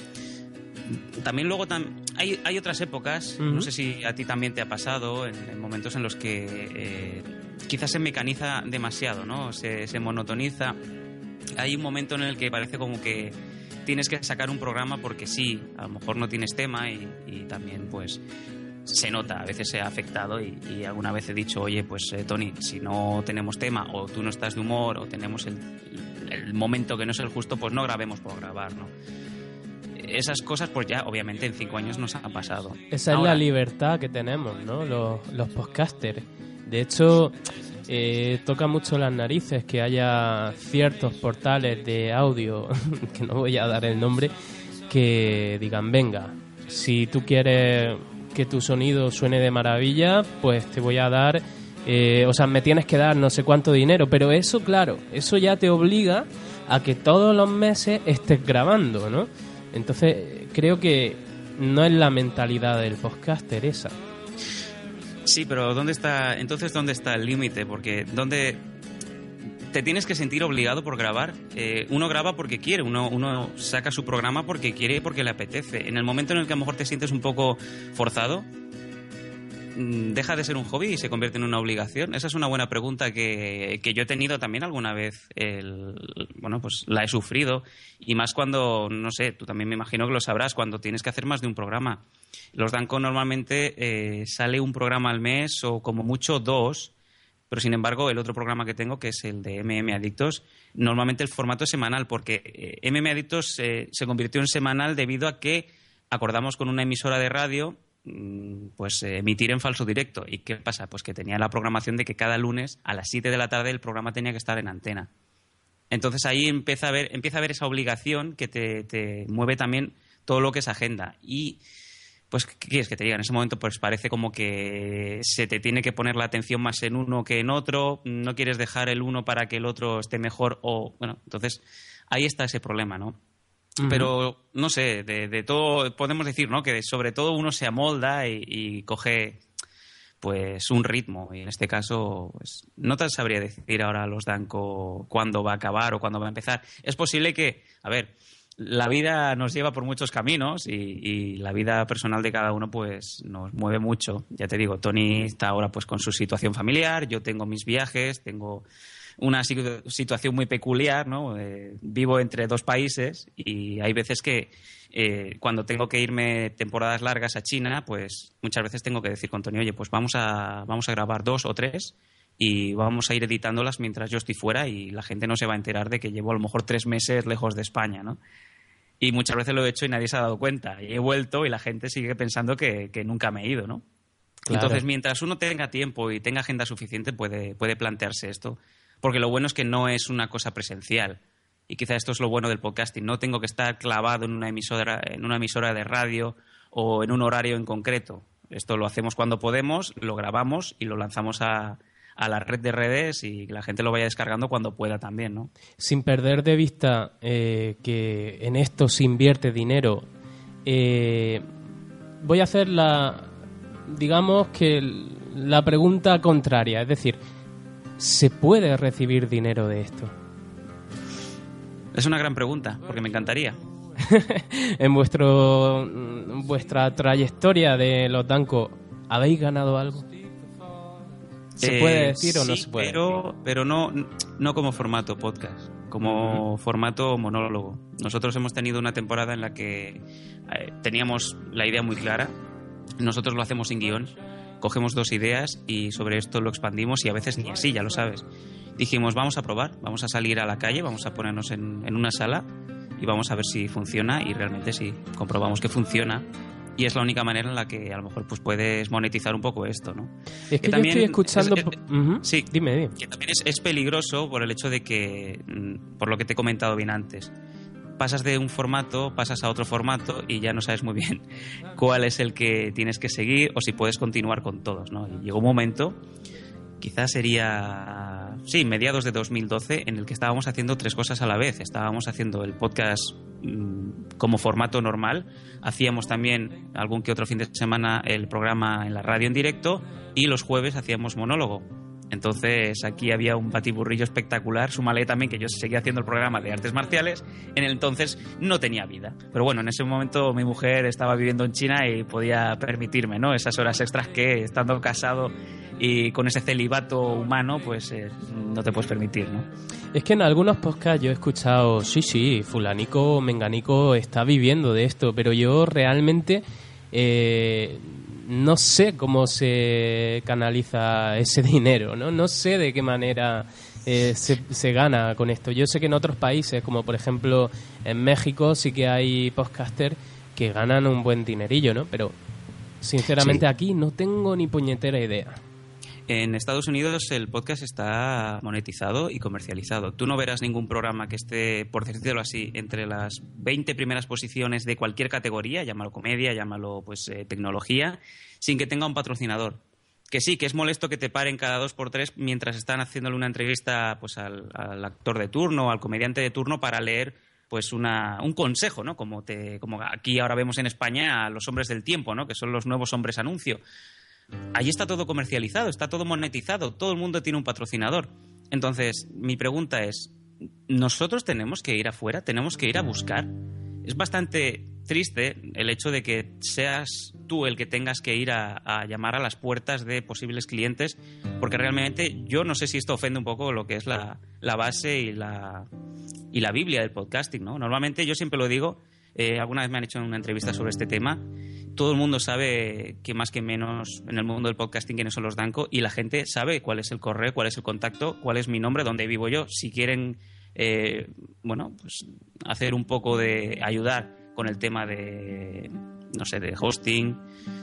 También luego tam- hay, hay otras épocas, uh-huh. No sé si a ti también te ha pasado, en, en momentos en los que eh, quizás se mecaniza demasiado, ¿no? Se, se monotoniza. Hay un momento en el que parece como que tienes que sacar un programa porque sí, a lo mejor no tienes tema y, y también pues se nota, a veces se ha afectado y, y alguna vez he dicho, oye, pues eh, Tony, si no tenemos tema o tú no estás de humor o tenemos el, el momento que no es el justo, pues no grabemos por grabar, ¿no? Esas cosas pues ya obviamente en cinco años nos han pasado. Esa Ahora, es la libertad que tenemos, ¿no? Los, los podcasters. De hecho, eh, toca mucho las narices que haya ciertos portales de audio, que no voy a dar el nombre, que digan, venga, si tú quieres que tu sonido suene de maravilla, pues te voy a dar, eh, o sea, me tienes que dar no sé cuánto dinero, pero eso, claro, eso ya te obliga a que todos los meses estés grabando, ¿no? Entonces, creo que no es la mentalidad del podcaster esa. Sí, pero ¿dónde está, entonces dónde está el límite? Porque ¿dónde, te tienes que sentir obligado por grabar. Eh, uno graba porque quiere, uno, uno saca su programa porque quiere y porque le apetece. En el momento en el que a lo mejor te sientes un poco forzado, deja de ser un hobby y se convierte en una obligación. Esa es una buena pregunta que, que yo he tenido también alguna vez. El, bueno, pues la he sufrido. Y más cuando, no sé, tú también me imagino que lo sabrás, cuando tienes que hacer más de un programa. Los Danco normalmente eh, sale un programa al mes o como mucho dos. Pero, sin embargo, el otro programa que tengo, que es el de M M Adictos, normalmente el formato es semanal, porque eh, M M Adictos eh, se convirtió en semanal debido a que acordamos con una emisora de radio mm, pues eh, emitir en falso directo. ¿Y qué pasa? Pues que tenía la programación de que cada lunes a las siete de la tarde el programa tenía que estar en antena. Entonces ahí empieza a haber, empieza a haber esa obligación que te, te mueve también todo lo que es agenda. Y pues, ¿qué quieres que te diga? En ese momento pues parece como que se te tiene que poner la atención más en uno que en otro, no quieres dejar el uno para que el otro esté mejor o... Bueno, entonces ahí está ese problema, ¿no? Uh-huh. Pero, no sé, de, de todo podemos decir, ¿no? Que sobre todo uno se amolda y, y coge pues un ritmo. Y en este caso, pues no te sabría decir ahora a los Danco cuándo va a acabar o cuándo va a empezar. Es posible que, a ver... La vida nos lleva por muchos caminos y, y la vida personal de cada uno pues nos mueve mucho. Ya te digo, Tony está ahora pues con su situación familiar, yo tengo mis viajes, tengo una situación muy peculiar, ¿no? Eh, vivo entre dos países y hay veces que eh, cuando tengo que irme temporadas largas a China, pues muchas veces tengo que decir con Tony, oye, pues vamos a, vamos a grabar dos o tres y vamos a ir editándolas mientras yo estoy fuera y la gente no se va a enterar de que llevo a lo mejor tres meses lejos de España, ¿no? Y muchas veces lo he hecho y nadie se ha dado cuenta. Y he vuelto y la gente sigue pensando que, que nunca me he ido, ¿no? Claro. Entonces, mientras uno tenga tiempo y tenga agenda suficiente, puede, puede plantearse esto. Porque lo bueno es que no es una cosa presencial. Y quizá esto es lo bueno del podcasting. No tengo que estar clavado en una emisora, en una emisora de radio o en un horario en concreto. Esto lo hacemos cuando podemos, lo grabamos y lo lanzamos a... a la red de redes y que la gente lo vaya descargando cuando pueda también, ¿no? Sin perder de vista eh, que en esto se invierte dinero, eh, voy a hacer la, digamos que la pregunta contraria, es decir, ¿se puede recibir dinero de esto? Es una gran pregunta, porque me encantaría. En vuestro vuestra trayectoria de los Danco, ¿habéis ganado algo? ¿Se puede decir eh, o no sí, se puede pero, decir? Pero no, no como formato podcast, como uh-huh. formato monólogo. Nosotros hemos tenido una temporada en la que eh, teníamos la idea muy clara. Nosotros lo hacemos sin guión. Cogemos dos ideas y sobre esto lo expandimos y a veces ni así, ya lo sabes. Dijimos, vamos a probar, vamos a salir a la calle, vamos a ponernos en, en una sala y vamos a ver si funciona y realmente sí, comprobamos que funciona. Y es la única manera en la que a lo mejor pues puedes monetizar un poco esto, ¿no? Es que, que yo también estoy escuchando... Es, es, uh-huh. Sí, dime, dime. Que también es, es peligroso por el hecho de que, por lo que te he comentado bien antes, pasas de un formato, pasas a otro formato y ya no sabes muy bien cuál es el que tienes que seguir o si puedes continuar con todos, ¿no? Y llegó un momento, quizás sería, sí, mediados de dos mil doce, en el que estábamos haciendo tres cosas a la vez. Estábamos haciendo el podcast como formato normal, hacíamos también algún que otro fin de semana el programa en la radio en directo y los jueves hacíamos monólogo. Entonces aquí había un batiburrillo espectacular. Súmale también que yo seguía haciendo el programa de artes marciales, en el entonces no tenía vida. Pero bueno, en ese momento mi mujer estaba viviendo en China y podía permitirme, ¿no?, esas horas extras que estando casado y con ese celibato humano pues eh, no te puedes permitir, ¿no? Es que en algunos podcasts yo he escuchado, sí, sí, fulanico, menganico está viviendo de esto, pero yo realmente eh, no sé cómo se canaliza ese dinero, ¿no? No sé de qué manera eh, se, se gana con esto. Yo sé que en otros países, como por ejemplo en México, sí que hay podcasters que ganan un buen dinerillo, ¿no? Pero sinceramente sí. Aquí no tengo ni puñetera idea. En Estados Unidos el podcast está monetizado y comercializado. Tú no verás ningún programa que esté, por decirlo así, entre las veinte primeras posiciones de cualquier categoría, llámalo comedia, llámalo pues eh, tecnología, sin que tenga un patrocinador. Que sí, que es molesto que te paren cada dos por tres mientras están haciéndole una entrevista pues al, al actor de turno o al comediante de turno para leer pues una, un consejo, ¿no? Como, te, como aquí ahora vemos en España a los hombres del tiempo, ¿no?, que son los nuevos hombres anuncio. Ahí está todo comercializado, está todo monetizado, todo el mundo tiene un patrocinador. Entonces, mi pregunta es, ¿nosotros tenemos que ir afuera? ¿Tenemos que ir a buscar? Es bastante triste el hecho de que seas tú el que tengas que ir a, a llamar a las puertas de posibles clientes, porque realmente yo no sé si esto ofende un poco lo que es la, la base y la, y la Biblia del podcasting, ¿no? Normalmente, yo siempre lo digo, eh, alguna vez me han hecho una entrevista sobre este tema, todo el mundo sabe que más que menos en el mundo del podcasting quiénes son los Danco, y la gente sabe cuál es el correo, cuál es el contacto, cuál es mi nombre, dónde vivo yo. Si quieren, eh, bueno, pues hacer un poco de ayudar con el tema de, no sé, de hosting,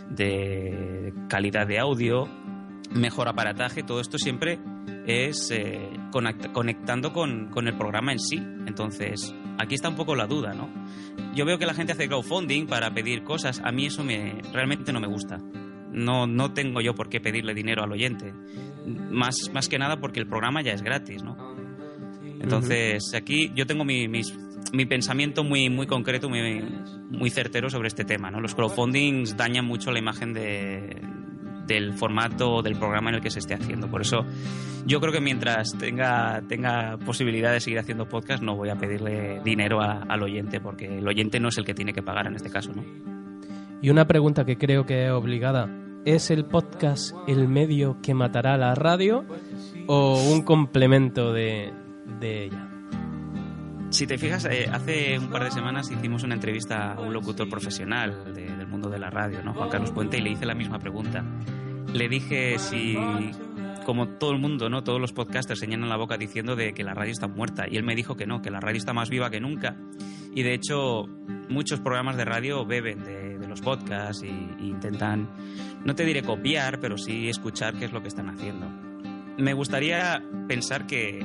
de calidad de audio, mejor aparataje, todo esto siempre es eh, conect- conectando con, con el programa en sí. Entonces, aquí está un poco la duda, ¿no? Yo veo que la gente hace crowdfunding para pedir cosas. A mí eso me realmente no me gusta. No, no tengo yo por qué pedirle dinero al oyente. Más, más que nada porque el programa ya es gratis, ¿no? Entonces, aquí yo tengo mi, mis, mi pensamiento muy, muy concreto, muy, muy certero sobre este tema, ¿no? Los crowdfundings dañan mucho la imagen de, del formato del programa en el que se esté haciendo. Por eso, yo creo que mientras tenga, tenga posibilidad de seguir haciendo podcast, no voy a pedirle dinero a, al oyente, porque el oyente no es el que tiene que pagar en este caso, ¿no? Y una pregunta que creo que es obligada. ¿Es el podcast el medio que matará a la radio o un complemento de, de ella? Si te fijas, eh, hace un par de semanas hicimos una entrevista a un locutor profesional de, del mundo de la radio, ¿no? Juan Carlos Puente, y le hice la misma pregunta. Le dije si, como todo el mundo, ¿no? Todos los podcasters se llenan la boca diciendo de que la radio está muerta, y él me dijo que no, que la radio está más viva que nunca. Y de hecho, muchos programas de radio beben de, de los podcasts y, y intentan, no te diré copiar, pero sí escuchar qué es lo que están haciendo. Me gustaría pensar que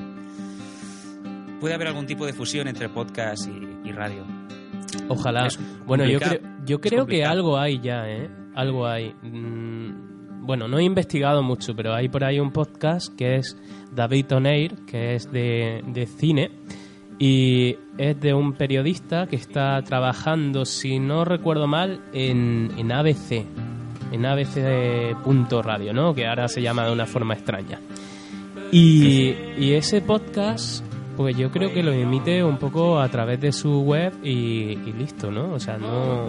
puede haber algún tipo de fusión entre podcast y, y radio. Ojalá. Es bueno, yo creo, complicado. yo Es creo que complicado. algo hay ya, ¿eh? Algo hay. Mm, bueno, no he investigado mucho, pero hay por ahí un podcast que es David On Air, que es de, de cine, y es de un periodista que está trabajando, si no recuerdo mal, en, en A B C, en A B C punto radio, ¿no? Que ahora se llama de una forma extraña. Y, y ese podcast, pues yo creo que lo emite un poco a través de su web y, y listo, ¿no? O sea, no,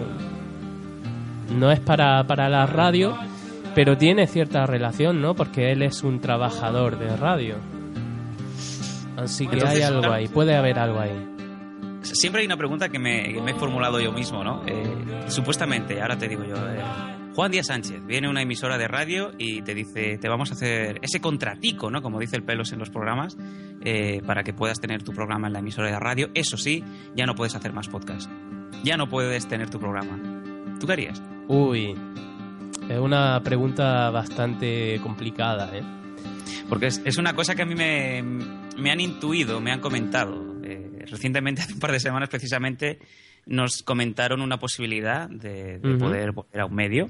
no es para, para la radio, pero tiene cierta relación, ¿no? Porque él es un trabajador de radio. Así que Entonces, hay algo claro, ahí, puede haber algo ahí. Siempre hay una pregunta que me, que me he formulado yo mismo, ¿no? Eh, supuestamente, ahora te digo yo, eh, Juan Díaz Sánchez viene a una emisora de radio y te dice, te vamos a hacer ese contratico, ¿no? Como dice el Pelos en los programas, eh, para que puedas tener tu programa en la emisora de radio. Eso sí, ya no puedes hacer más podcast. Ya no puedes tener tu programa. ¿Tú qué harías? Uy, es una pregunta bastante complicada, ¿eh? Porque es, es una cosa que a mí me, me han intuido, me han comentado. Eh, recientemente, hace un par de semanas precisamente, nos comentaron una posibilidad de, de Uh-huh. poder volver a un medio,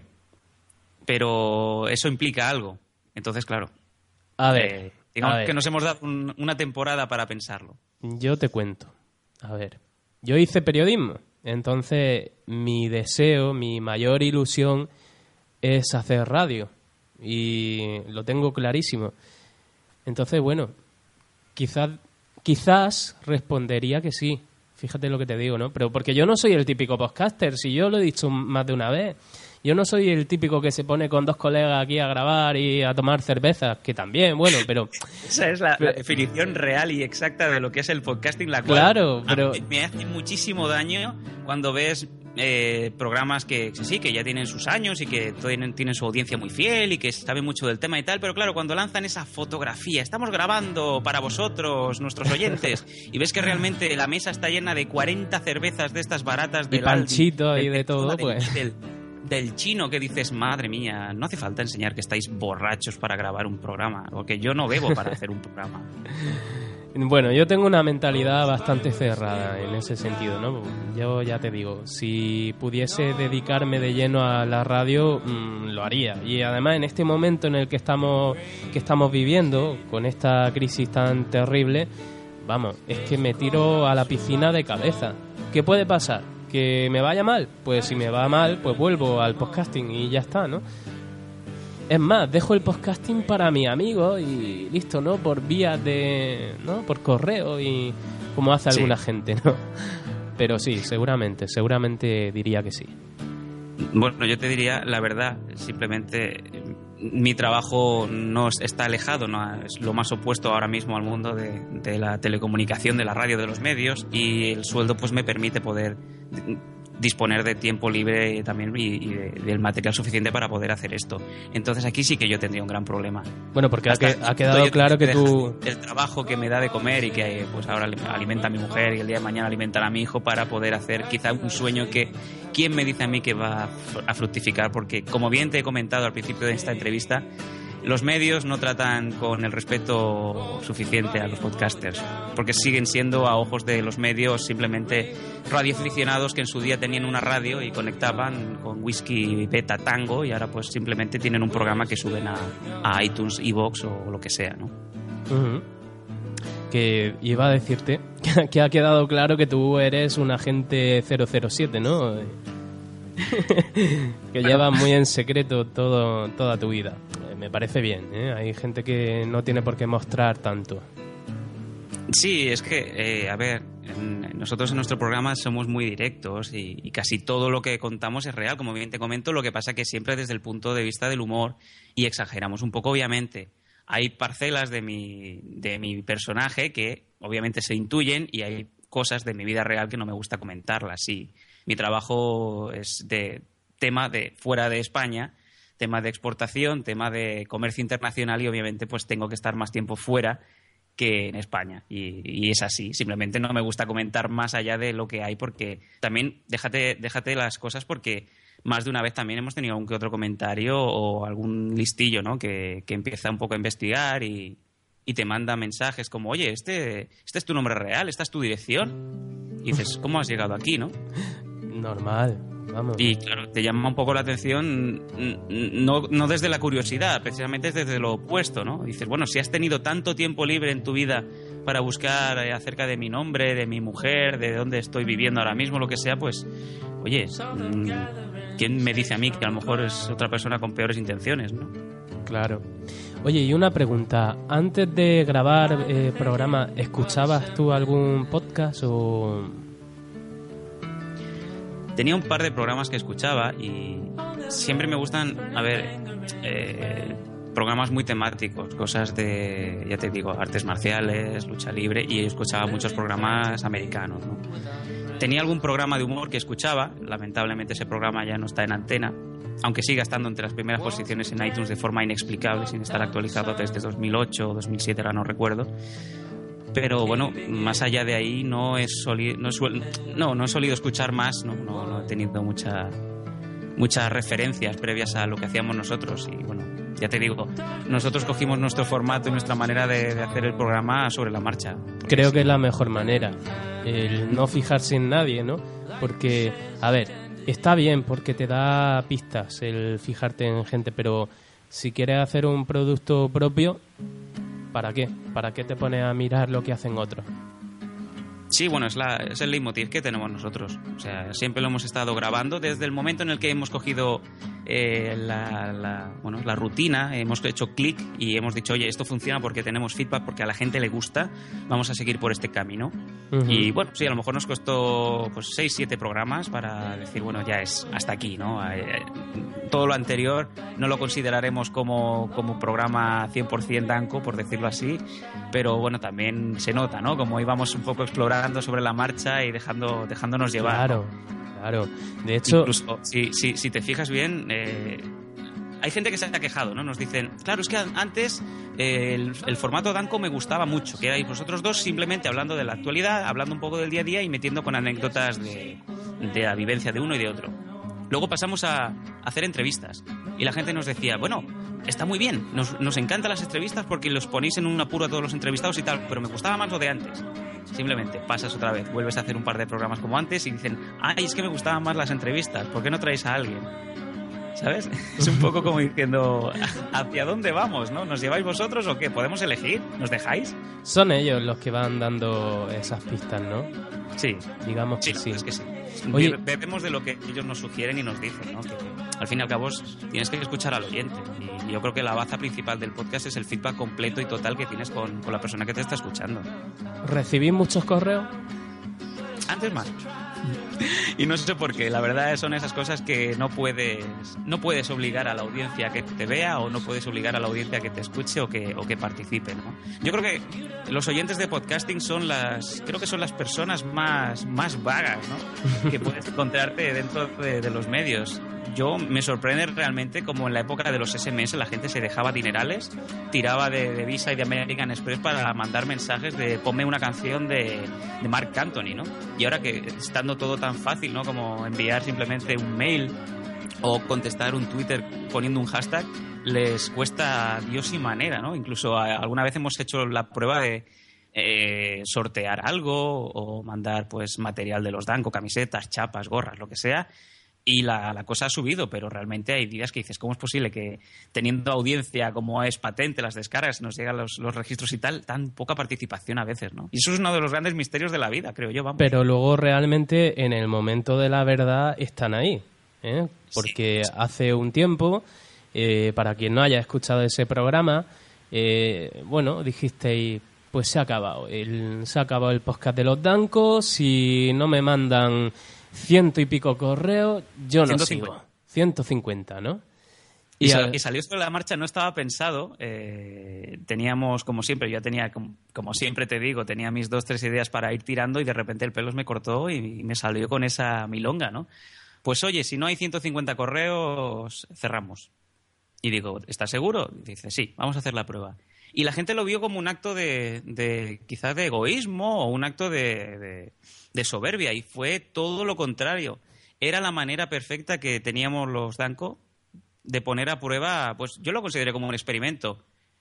pero eso implica algo. Entonces, claro, A ver, eh, digamos a ver. que nos hemos dado un- una temporada para pensarlo. Yo te cuento. A ver, yo hice periodismo, entonces mi deseo, mi mayor ilusión es hacer radio y lo tengo clarísimo. Entonces, bueno, quizás quizás respondería que sí. Fíjate lo que te digo, ¿no? Pero porque yo no soy el típico podcaster, si yo lo he dicho más de una vez. Yo no soy el típico que se pone con dos colegas aquí a grabar y a tomar cervezas, que también, bueno, pero... Esa es la, la Pero- definición real y exacta de lo que es el podcasting, la cual Claro, a pero- mí me hace muchísimo daño cuando ves eh, programas que que sí, que ya tienen sus años y que tienen, tienen su audiencia muy fiel y que saben mucho del tema y tal, pero claro, cuando lanzan esa fotografía, estamos grabando para vosotros, nuestros oyentes, y ves que realmente la mesa está llena de cuarenta cervezas de estas baratas Y del panchito Aldi, y de todo, del- pues. del- del chino, que dices, madre mía, no hace falta enseñar que estáis borrachos para grabar un programa, porque yo no bebo para hacer un programa. Bueno, yo tengo una mentalidad bastante cerrada en ese sentido, ¿no? Yo ya te digo, si pudiese dedicarme de lleno a la radio, mmm, lo haría. Y además en este momento en el que estamos, que estamos viviendo, con esta crisis tan terrible, vamos, es que me tiro a la piscina de cabeza. ¿Qué puede pasar? ¿Que me vaya mal? Pues si me va mal, pues vuelvo al podcasting y ya está, ¿no? Es más, dejo el podcasting para mi amigo y listo, ¿no? Por vía de... ¿no? Por correo y como hace Sí. alguna gente, ¿no? Pero sí, seguramente, seguramente diría que sí. Bueno, yo te diría la verdad, simplemente mi trabajo no está alejado, no es lo más opuesto ahora mismo al mundo de, de la telecomunicación, de la radio, de los medios, y el sueldo pues me permite poder disponer de tiempo libre también y, y de, del material suficiente para poder hacer esto. Entonces aquí sí que yo tendría un gran problema. Bueno, porque ha, Hasta que, ha quedado yo claro que dejar tú... el trabajo que me da de comer y que pues ahora alimenta a mi mujer y el día de mañana alimentará a mi hijo para poder hacer quizá un sueño que quién me dice a mí que va a fructificar, porque como bien te he comentado al principio de esta entrevista, los medios no tratan con el respeto suficiente a los podcasters, porque siguen siendo a ojos de los medios simplemente radioaficionados que en su día tenían una radio y conectaban con Whisky Beta Tango y ahora pues simplemente tienen un programa que suben a, a iTunes, iVoox o lo que sea, ¿no? Uh-huh. Que iba a decirte que, que ha quedado claro que tú eres un agente cero cero siete, ¿no? Que llevas muy en secreto todo, toda tu vida. Me parece bien, ¿eh? Hay gente que no tiene por qué mostrar tanto. Sí, es que, eh, a ver, en, nosotros en nuestro programa somos muy directos y, y casi todo lo que contamos es real, como bien te comento, lo que pasa que siempre desde el punto de vista del humor y exageramos un poco, obviamente. Hay parcelas de mi, de mi personaje que obviamente se intuyen y hay cosas de mi vida real que no me gusta comentarlas. Sí, mi trabajo es de tema de fuera de España, tema de exportación, tema de comercio internacional y obviamente pues tengo que estar más tiempo fuera que en España y, y es así, simplemente no me gusta comentar más allá de lo que hay porque también déjate, déjate las cosas porque más de una vez también hemos tenido algún que otro comentario o algún listillo, ¿no? que, que empieza un poco a investigar y, y te manda mensajes como oye, este, este es tu nombre real, esta es tu dirección y dices, ¿cómo has llegado aquí, no? Normal. Vamos. Y claro, te llama un poco la atención, no, no desde la curiosidad, precisamente desde lo opuesto, ¿no? Dices, bueno, si has tenido tanto tiempo libre en tu vida para buscar acerca de mi nombre, de mi mujer, de dónde estoy viviendo ahora mismo, lo que sea, pues, oye, ¿quién me dice a mí que a lo mejor es otra persona con peores intenciones, ¿no? Claro. Oye, y una pregunta. Antes de grabar eh, programa, ¿escuchabas tú algún podcast o...? Tenía un par de programas que escuchaba y siempre me gustan, a ver, eh, programas muy temáticos, cosas de, ya te digo, artes marciales, lucha libre, y escuchaba muchos programas americanos, ¿no? Tenía algún programa de humor que escuchaba, lamentablemente ese programa ya no está en antena, aunque siga estando entre las primeras posiciones en iTunes de forma inexplicable, sin estar actualizado desde dos mil ocho o dos mil siete, ahora no recuerdo. Pero bueno, más allá de ahí no he solido, no, suel, no, no he solido escuchar más, no, no, no he tenido mucha, muchas referencias previas a lo que hacíamos nosotros. Y bueno, ya te digo, nosotros cogimos nuestro formato y nuestra manera de, de hacer el programa sobre la marcha. Creo que es la mejor manera, el no fijarse en nadie, ¿no? Porque, a ver, está bien porque te da pistas el fijarte en gente, pero si quieres hacer un producto propio... ¿Para qué? ¿Para qué te pones a mirar lo que hacen otros? Sí, bueno, es, la, es el leitmotiv que tenemos nosotros. O sea, siempre lo hemos estado grabando desde el momento en el que hemos cogido eh, la, la, bueno, la rutina, hemos hecho clic y hemos dicho, oye, esto funciona porque tenemos feedback, porque a la gente le gusta, vamos a seguir por este camino. Uh-huh. Y bueno, sí, a lo mejor nos costó pues seis, siete programas para decir, bueno, ya es hasta aquí, ¿no? Eh, todo lo anterior no lo consideraremos como, como programa cien por ciento Danco, por decirlo así, pero bueno, también se nota, ¿no? Como íbamos un poco explorando sobre la marcha y dejando, dejándonos llevar. Claro, ¿no? Claro. De hecho... Incluso, si, si, si te fijas bien, eh, hay gente que se ha quejado, ¿no? Nos dicen, claro, es que antes eh, el, el formato Danco me gustaba mucho, que erais vosotros dos simplemente hablando de la actualidad, hablando un poco del día a día y metiendo con anécdotas de, de la vivencia de uno y de otro. Luego pasamos a hacer entrevistas y la gente nos decía, bueno, está muy bien, nos, nos encantan las entrevistas porque los ponéis en un apuro a todos los entrevistados y tal, pero me gustaba más lo de antes. Simplemente pasas otra vez, vuelves a hacer un par de programas como antes y dicen, ay, es que me gustaban más las entrevistas, ¿por qué no traéis a alguien? ¿Sabes? Es un poco como diciendo, ¿hacia dónde vamos, no? ¿Nos lleváis vosotros o qué? ¿Podemos elegir? ¿Nos dejáis? Son ellos los que van dando esas pistas, ¿no? Sí. Digamos que sí. sí. Es que sí. Oye, Bebemos de lo que ellos nos sugieren y nos dicen, ¿no? Que al fin y al cabo tienes que escuchar al oyente. Y yo creo que la baza principal del podcast es el feedback completo y total que tienes con, con la persona que te está escuchando. ¿recibís muchos correos? Antes más. Y no sé por qué, la verdad son esas cosas que no puedes no puedes obligar a la audiencia a que te vea o no puedes obligar a la audiencia a que te escuche o que, o que participe, ¿no? Yo creo que los oyentes de podcasting son las creo que son las personas más, más vagas, ¿no? Que puedes encontrarte dentro de, de los medios. Yo me sorprende realmente como en la época de los ese eme ese la gente se dejaba dinerales, tiraba de, de Visa y de American Express para mandar mensajes de ponme una canción de, de Marc Anthony, ¿no? Y ahora que estando todo tan fácil, ¿no? Como enviar simplemente un mail o contestar un Twitter poniendo un hashtag, les cuesta Dios y manera, ¿no? Incluso a, alguna vez hemos hecho la prueba de eh, sortear algo o mandar pues material de los Danco, camisetas, chapas, gorras, lo que sea. Y la, la cosa ha subido, pero realmente hay días que dices, ¿cómo es posible que teniendo audiencia como es patente, las descargas, nos llegan los, los registros y tal, tan poca participación a veces, ¿no? Y eso es uno de los grandes misterios de la vida, creo yo, vamos. Pero luego realmente en el momento de la verdad están ahí, ¿eh? Porque sí, sí. hace un tiempo, eh, para quien no haya escuchado ese programa, eh, bueno, dijisteis, pues se ha acabado, el, se ha acabado el podcast de los Dancos, si no me mandan ciento y pico correos, yo no sigo. ciento cincuenta, ¿no? Y, y, sal, y salió esto de la marcha, no estaba pensado. Eh, teníamos, como siempre, yo tenía, como, como siempre te digo, tenía mis dos, tres ideas para ir tirando y de repente el pelos me cortó y, y me salió con esa milonga, ¿no? Pues oye, si no hay ciento cincuenta correos, cerramos. Y digo, ¿estás seguro? Y dice, sí, vamos a hacer la prueba. Y la gente lo vio como un acto de, de quizás de egoísmo o un acto de, de, de soberbia, y fue todo lo contrario. Era la manera perfecta que teníamos los Danco de poner a prueba, pues yo lo consideré como un experimento.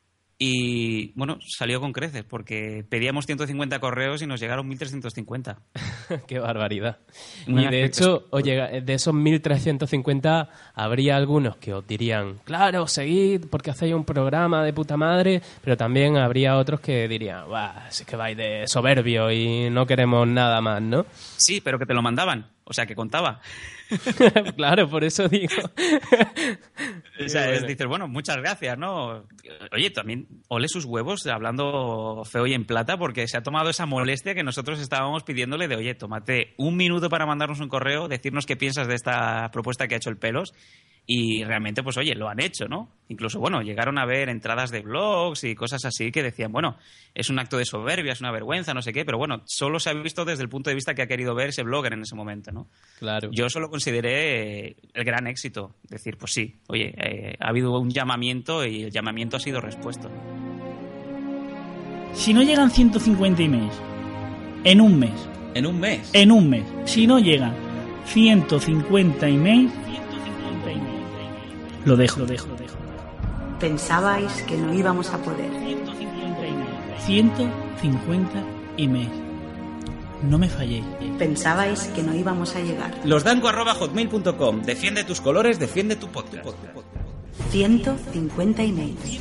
Y bueno, salió con creces, porque pedíamos ciento cincuenta correos y nos llegaron mil trescientos cincuenta. ¡Qué barbaridad! Y de hecho, oye, de esos mil trescientos cincuenta habría algunos que os dirían, claro, seguid porque hacéis un programa de puta madre, pero también habría otros que dirían, bah, es que vais de soberbio y no queremos nada más, ¿no? Sí, pero que te lo mandaban, o sea, que contaba. Claro, por eso digo. O sea, es, dices, bueno, muchas gracias, ¿no? Oye, también ole sus huevos hablando feo y en plata, porque se ha tomado esa molestia que nosotros estábamos pidiéndole de, oye, tómate un minuto para mandarnos un correo, decirnos qué piensas de esta propuesta que ha hecho el Pelos. Y realmente, pues oye, lo han hecho, ¿no? Incluso, bueno, llegaron a ver entradas de blogs y cosas así que decían, bueno, es un acto de soberbia, es una vergüenza, no sé qué, pero bueno, solo se ha visto desde el punto de vista que ha querido ver ese blogger en ese momento, ¿no? Claro. Yo solo consideré eh, el gran éxito. Decir, pues sí, oye, eh, ha habido un llamamiento y el llamamiento ha sido respuesto. Si no llegan ciento cincuenta emails en un mes. ¿En un mes? En un mes. Si no llegan ciento cincuenta emails, Lo dejo, lo dejo, lo dejo. Pensabais que no íbamos a poder. ciento cincuenta emails. No me falléis. Pensabais que no íbamos a llegar. losdanco arroba hotmail punto com. Defiende tus colores, defiende tu podcast. ciento cincuenta emails.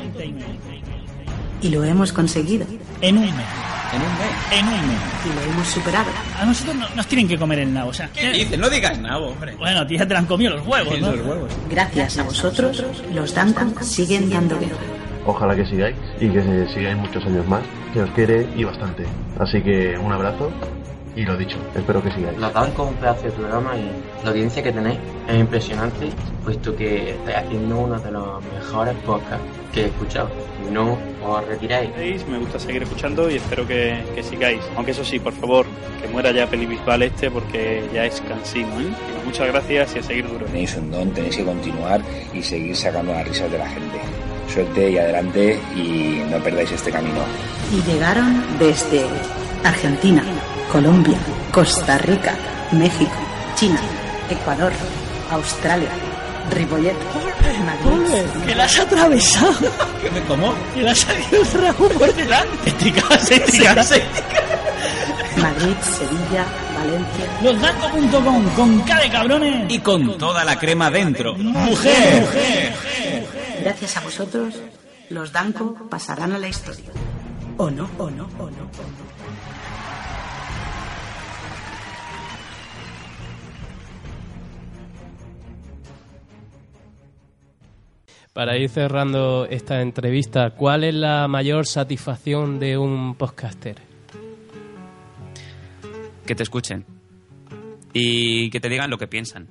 Y lo hemos conseguido. En un mes. En un mes. En un mes. Y lo hemos superado. A nosotros no, nos tienen que comer el nabo, o sea... ¿Qué dices? No digas nabo, hombre. Bueno, tía, te la han comido los huevos, ¿no? Los huevos. Gracias a vosotros, los Danco siguen dando guerra. Ojalá que sigáis y que sigáis muchos años más, que os quiere y bastante. Así que un abrazo y lo dicho, espero que sigáis. Nos dan como un pedazo de programa y la audiencia que tenéis es impresionante, puesto que estáis haciendo uno de los mejores podcasts que he escuchado. No os retiráis. Me gusta seguir escuchando y espero que, que sigáis. Aunque eso sí, por favor, que muera ya Peli Bisbal este porque ya es cansino, ¿eh? Muchas gracias y a seguir duro. Tenéis un don, tenéis que continuar y seguir sacando las risas de la gente. Suerte y adelante y no perdáis este camino. Y llegaron desde Argentina, Colombia, Costa Rica, México, China, Ecuador, Australia, Ripollet, Madrid. ¡Que la has atravesado! ¿Cómo? ¡Que la ha salido el rabo por delante! ¡Esticase, esticase! Madrid, Sevilla, Valencia. losdanco punto com, con K de cabrones. Y con toda la crema dentro. ¡Mujer! ¡Mujer! Gracias a vosotros, los Danco pasarán a la historia. o no, o no, o no, o no. Para ir cerrando esta entrevista, ¿cuál es la mayor satisfacción de un podcaster? Que te escuchen y que te digan lo que piensan.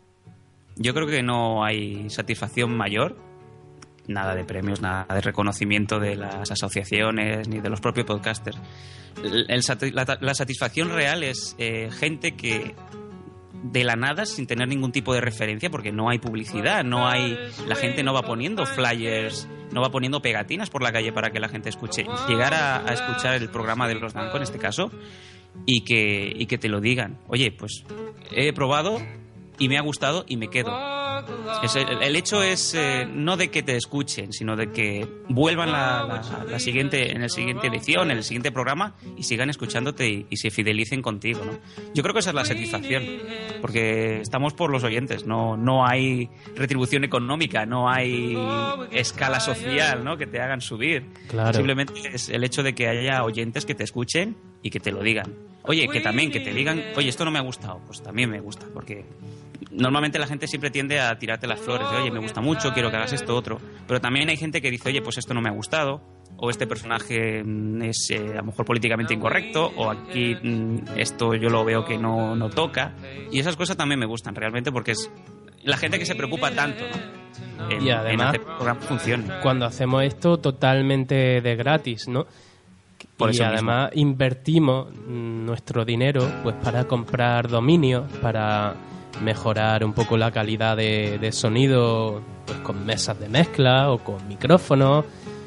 Yo creo que no hay satisfacción mayor, nada de premios, nada de reconocimiento de las asociaciones ni de los propios podcasters. El, el, la, la satisfacción real es eh, gente que de la nada, sin tener ningún tipo de referencia, porque no hay publicidad, no hay, la gente no va poniendo flyers, no va poniendo pegatinas por la calle para que la gente escuche. Llegar a, a escuchar el programa de Los Danco, en este caso, y que, y que te lo digan. Oye, pues he probado y me ha gustado y me quedo. Es el, el hecho es eh, no de que te escuchen, sino de que vuelvan la, la, la siguiente, en la siguiente edición, en el siguiente programa, y sigan escuchándote y, y se fidelicen contigo, ¿no? Yo creo que esa es la satisfacción, porque estamos por los oyentes, no, no hay retribución económica, no hay escala social, ¿no?, que te hagan subir. Claro. Simplemente es el hecho de que haya oyentes que te escuchen y que te lo digan. Oye, que también, que te digan, oye, esto no me ha gustado, pues también me gusta, porque normalmente la gente siempre tiende a tirarte las flores de, oye, me gusta mucho, quiero que hagas esto, otro. Pero también hay gente que dice, oye, pues esto no me ha gustado, o este personaje es eh, a lo mejor políticamente incorrecto, o aquí mm, esto yo lo veo que no, no toca. Y esas cosas también me gustan realmente, porque es la gente que se preocupa tanto, ¿no?, en, y además, en hacer que el programa funcione. Cuando hacemos esto totalmente de gratis, ¿no? Por y eso además mismo. invertimos nuestro dinero pues para comprar dominios, para mejorar un poco la calidad de, de sonido, pues con mesas de mezcla o con micrófonos.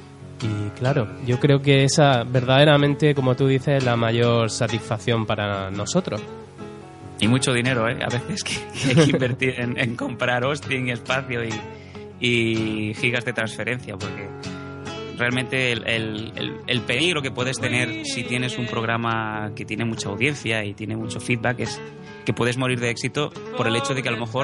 Y claro, yo creo que esa verdaderamente, como tú dices, es la mayor satisfacción para nosotros. Y mucho dinero, ¿eh? A veces que, que hay que invertir en, en comprar hosting, espacio y, y gigas de transferencia, porque realmente el, el, el, el peligro que puedes tener si tienes un programa que tiene mucha audiencia y tiene mucho feedback es que puedes morir de éxito por el hecho de que a lo mejor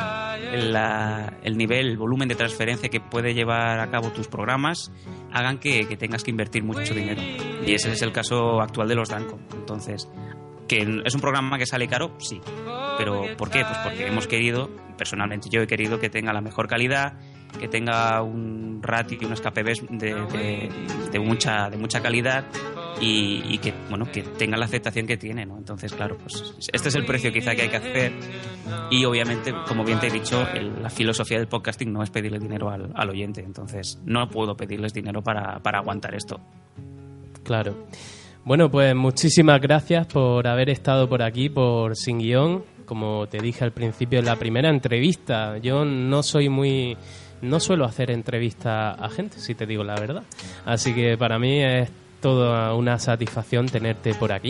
la, el nivel, el volumen de transferencia que puede llevar a cabo tus programas hagan que, que tengas que invertir mucho dinero. Y ese es el caso actual de Los Danco. Entonces, ¿que es un programa que sale caro? Sí. ¿Pero por qué? Pues porque hemos querido, personalmente yo he querido que tenga la mejor calidad, que tenga un ratio y un escape de, de, de, mucha, de mucha calidad y, y que, bueno, que tenga la aceptación que tiene, ¿no? Entonces, claro, pues este es el precio quizá que hay que hacer y obviamente, como bien te he dicho, el, la filosofía del podcasting no es pedirle dinero al, al oyente, entonces no puedo pedirles dinero para, para aguantar esto. Claro. Bueno, pues muchísimas gracias por haber estado por aquí, por Sin Guión. Como te dije al principio, en la primera entrevista, yo no soy muy... No suelo hacer entrevistas a gente, si te digo la verdad. Así que para mí es toda una satisfacción tenerte por aquí.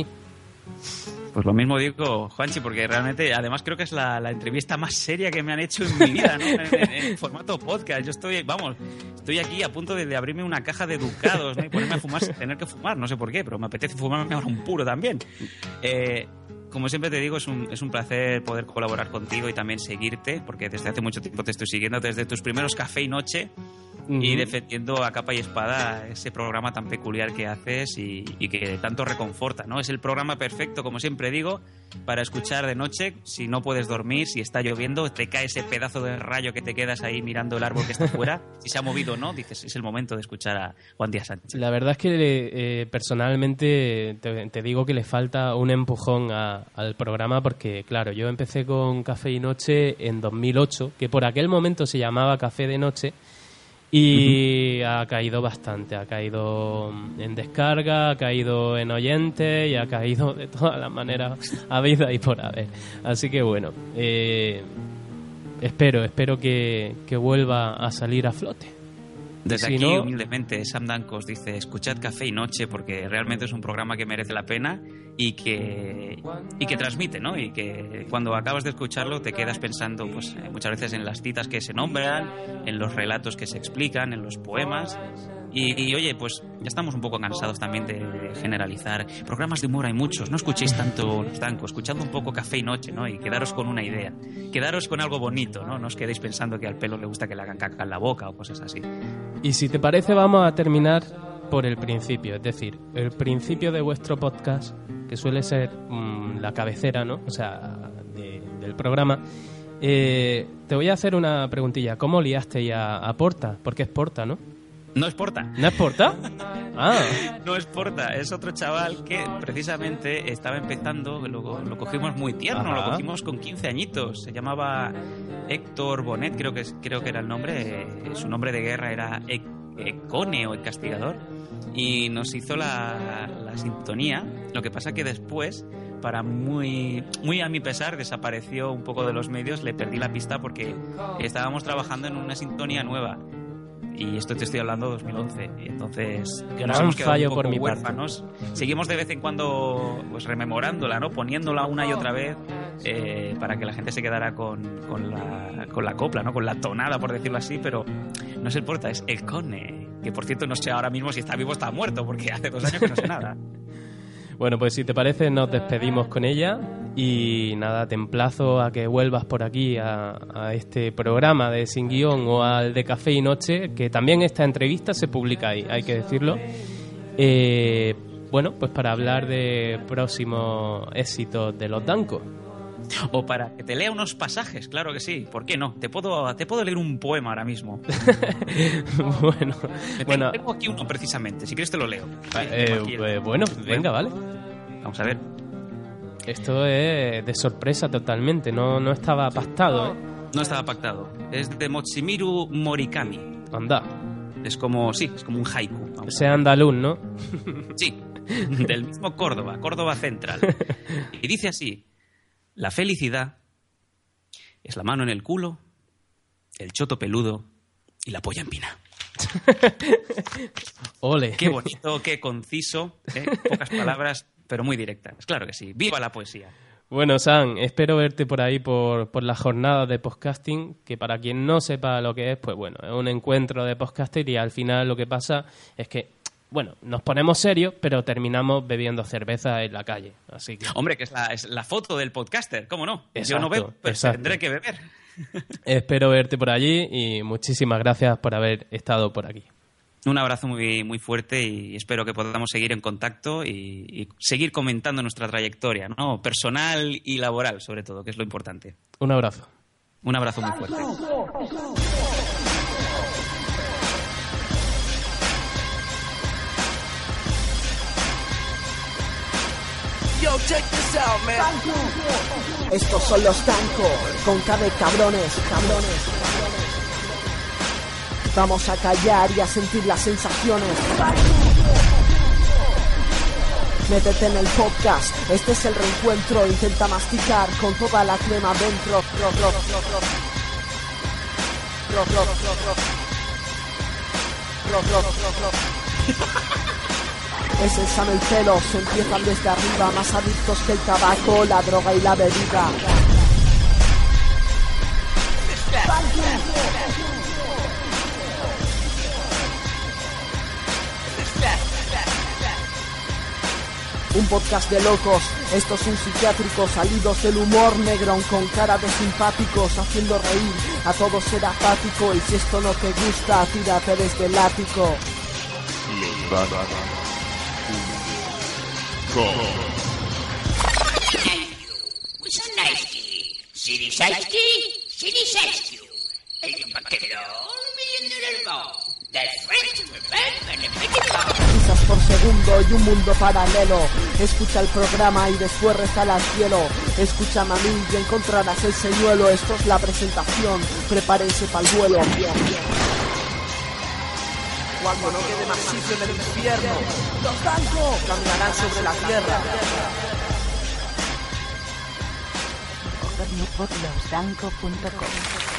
Pues lo mismo digo, Juanchi, porque realmente, además creo que es la, la entrevista más seria que me han hecho en mi vida, ¿no? En, en, en formato podcast. Yo estoy, vamos, estoy aquí a punto de, de abrirme una caja de ducados, ¿no?, y ponerme a fumar sin tener que fumar, no sé por qué, pero me apetece fumarme ahora un puro también. Eh... Como siempre te digo, es un, es un placer poder colaborar contigo y también seguirte, porque desde hace mucho tiempo te estoy siguiendo, desde tus primeros Café y Noche, uh-huh, y defendiendo a capa y espada ese programa tan peculiar que haces y, y que tanto reconforta, ¿no? Es el programa perfecto, como siempre digo, para escuchar de noche, si no puedes dormir, si está lloviendo, te cae ese pedazo de rayo que te quedas ahí mirando el árbol que está afuera, si se ha movido o no, dices, es el momento de escuchar a Juan Díaz Sánchez. La verdad es que eh, personalmente te, te digo que le falta un empujón a al programa porque, claro, yo empecé con Café y Noche en dos mil ocho, que por aquel momento se llamaba Café de Noche, y uh-huh, ha caído bastante, ha caído en descarga, ha caído en oyentes y ha caído de todas las maneras habidas y por haber. Así que bueno, eh, espero, espero que, que vuelva a salir a flote. Desde si aquí, no... humildemente, Sam Danco os dice, escuchad Café y Noche porque realmente es un programa que merece la pena y que, y que transmite, ¿no? Y que cuando acabas de escucharlo te quedas pensando, pues muchas veces en las citas que se nombran, en los relatos que se explican, en los poemas. Y, y oye, pues ya estamos un poco cansados también de generalizar. Programas de humor hay muchos, no escuchéis tanto Los Danco, escuchad un poco Café y Noche, ¿no? Y quedaros con una idea, quedaros con algo bonito, ¿no? No os quedéis pensando que al pelo le gusta que le hagan caca en la boca o cosas así. Y si te parece, vamos a terminar por el principio, es decir, el principio de vuestro podcast, que suele ser mmm, la cabecera, ¿no? O sea, de, del programa. Eh, te voy a hacer una preguntilla. ¿Cómo liaste a, a Porta? Porque es Porta, ¿no? No es Porta. ¿No es Porta? Ah. No es Porta, es otro chaval que precisamente estaba empezando, lo, lo cogimos muy tierno, Ajá. lo cogimos con quince añitos. Se llamaba Héctor Bonet, creo que, creo que era el nombre. Eh, su nombre de guerra era e, Econe o El Castigador. Y nos hizo la, la sintonía. Lo que pasa que después, para muy, muy a mi pesar, desapareció un poco de los medios. Le perdí la pista porque estábamos trabajando en una sintonía nueva. Y esto te estoy hablando de dos mil once. Y entonces Gran nos hemos quedado fallo un poco por mi huérfanos. Seguimos de vez en cuando pues rememorándola, ¿no? Poniéndola una y otra vez eh, para que la gente se quedara con, con, la, con la copla, ¿no? Con la tonada, por decirlo así. Pero no es el Porta, es el Cone. Que por cierto no sé ahora mismo si está vivo o está muerto, porque hace dos años que no sé nada. Bueno, pues si te parece nos despedimos con ella y nada, te emplazo a que vuelvas por aquí a, a este programa de Sin Guión o al de Café y Noche, que también esta entrevista se publica ahí, hay que decirlo. Eh, bueno, pues para hablar de próximos éxitos de los Danco. O para que te lea unos pasajes, claro que sí. ¿Por qué no? Te puedo, te puedo leer un poema ahora mismo. bueno, tengo, bueno. Tengo aquí uno precisamente, si quieres te lo leo. Eh, eh, bueno, venga, vale. Vamos a ver. Esto es de sorpresa totalmente, no, no estaba pactado, ¿eh? No estaba pactado. Es de Motsimiru Morikami. Anda. Es como, sí, es como un haiku. Sea andaluz, ¿no? Sí, del mismo Córdoba, Córdoba Central. Y dice así: la felicidad es la mano en el culo, el choto peludo y la polla en pina. Ole. Qué bonito, qué conciso, ¿eh? Pocas palabras, pero muy directas. Claro que sí. ¡Viva la poesía! Bueno, Sam, espero verte por ahí por, por las jornadas de podcasting, que para quien no sepa lo que es, pues bueno, es un encuentro de podcaster y al final lo que pasa es que, bueno, nos ponemos serios, pero terminamos bebiendo cerveza en la calle. Así que... Hombre, que es la, es la foto del podcaster, ¿cómo no? Exacto, yo no bebo, pero exacto. tendré que beber. Espero verte por allí y muchísimas gracias por haber estado por aquí. Un abrazo muy, muy fuerte y espero que podamos seguir en contacto y, y seguir comentando nuestra trayectoria, ¿no? Personal y laboral, sobre todo, que es lo importante. Un abrazo. Un abrazo muy fuerte. Yo, check this out, man. Estos son los Danco, con K de cabrones, cabrones, cabrones. Vamos a callar y a sentir las sensaciones. Métete en el podcast, este es el reencuentro. Intenta masticar con toda la crema dentro. Ro, ro, ro, ro. Ro, ro, ro, ro. Ro, ro, ro, ro. Es el sano y pelo, se empiezan desde arriba, más adictos que el tabaco, la droga y la bebida. Un podcast de locos, estos son psiquiátricos salidos del humor negro con cara de simpáticos, haciendo reír a todos ser apático, y si esto no te gusta, tírate desde el ático. Risas por segundo y un mundo paralelo. Escucha el programa y después rezala al cielo. Escúchame a mí y encontrarás el señuelo. Esto es la presentación, prepárense para el vuelo. Cuando no quede más sitio en el infierno, los Danco caminarán sobre la tierra. por los danco punto com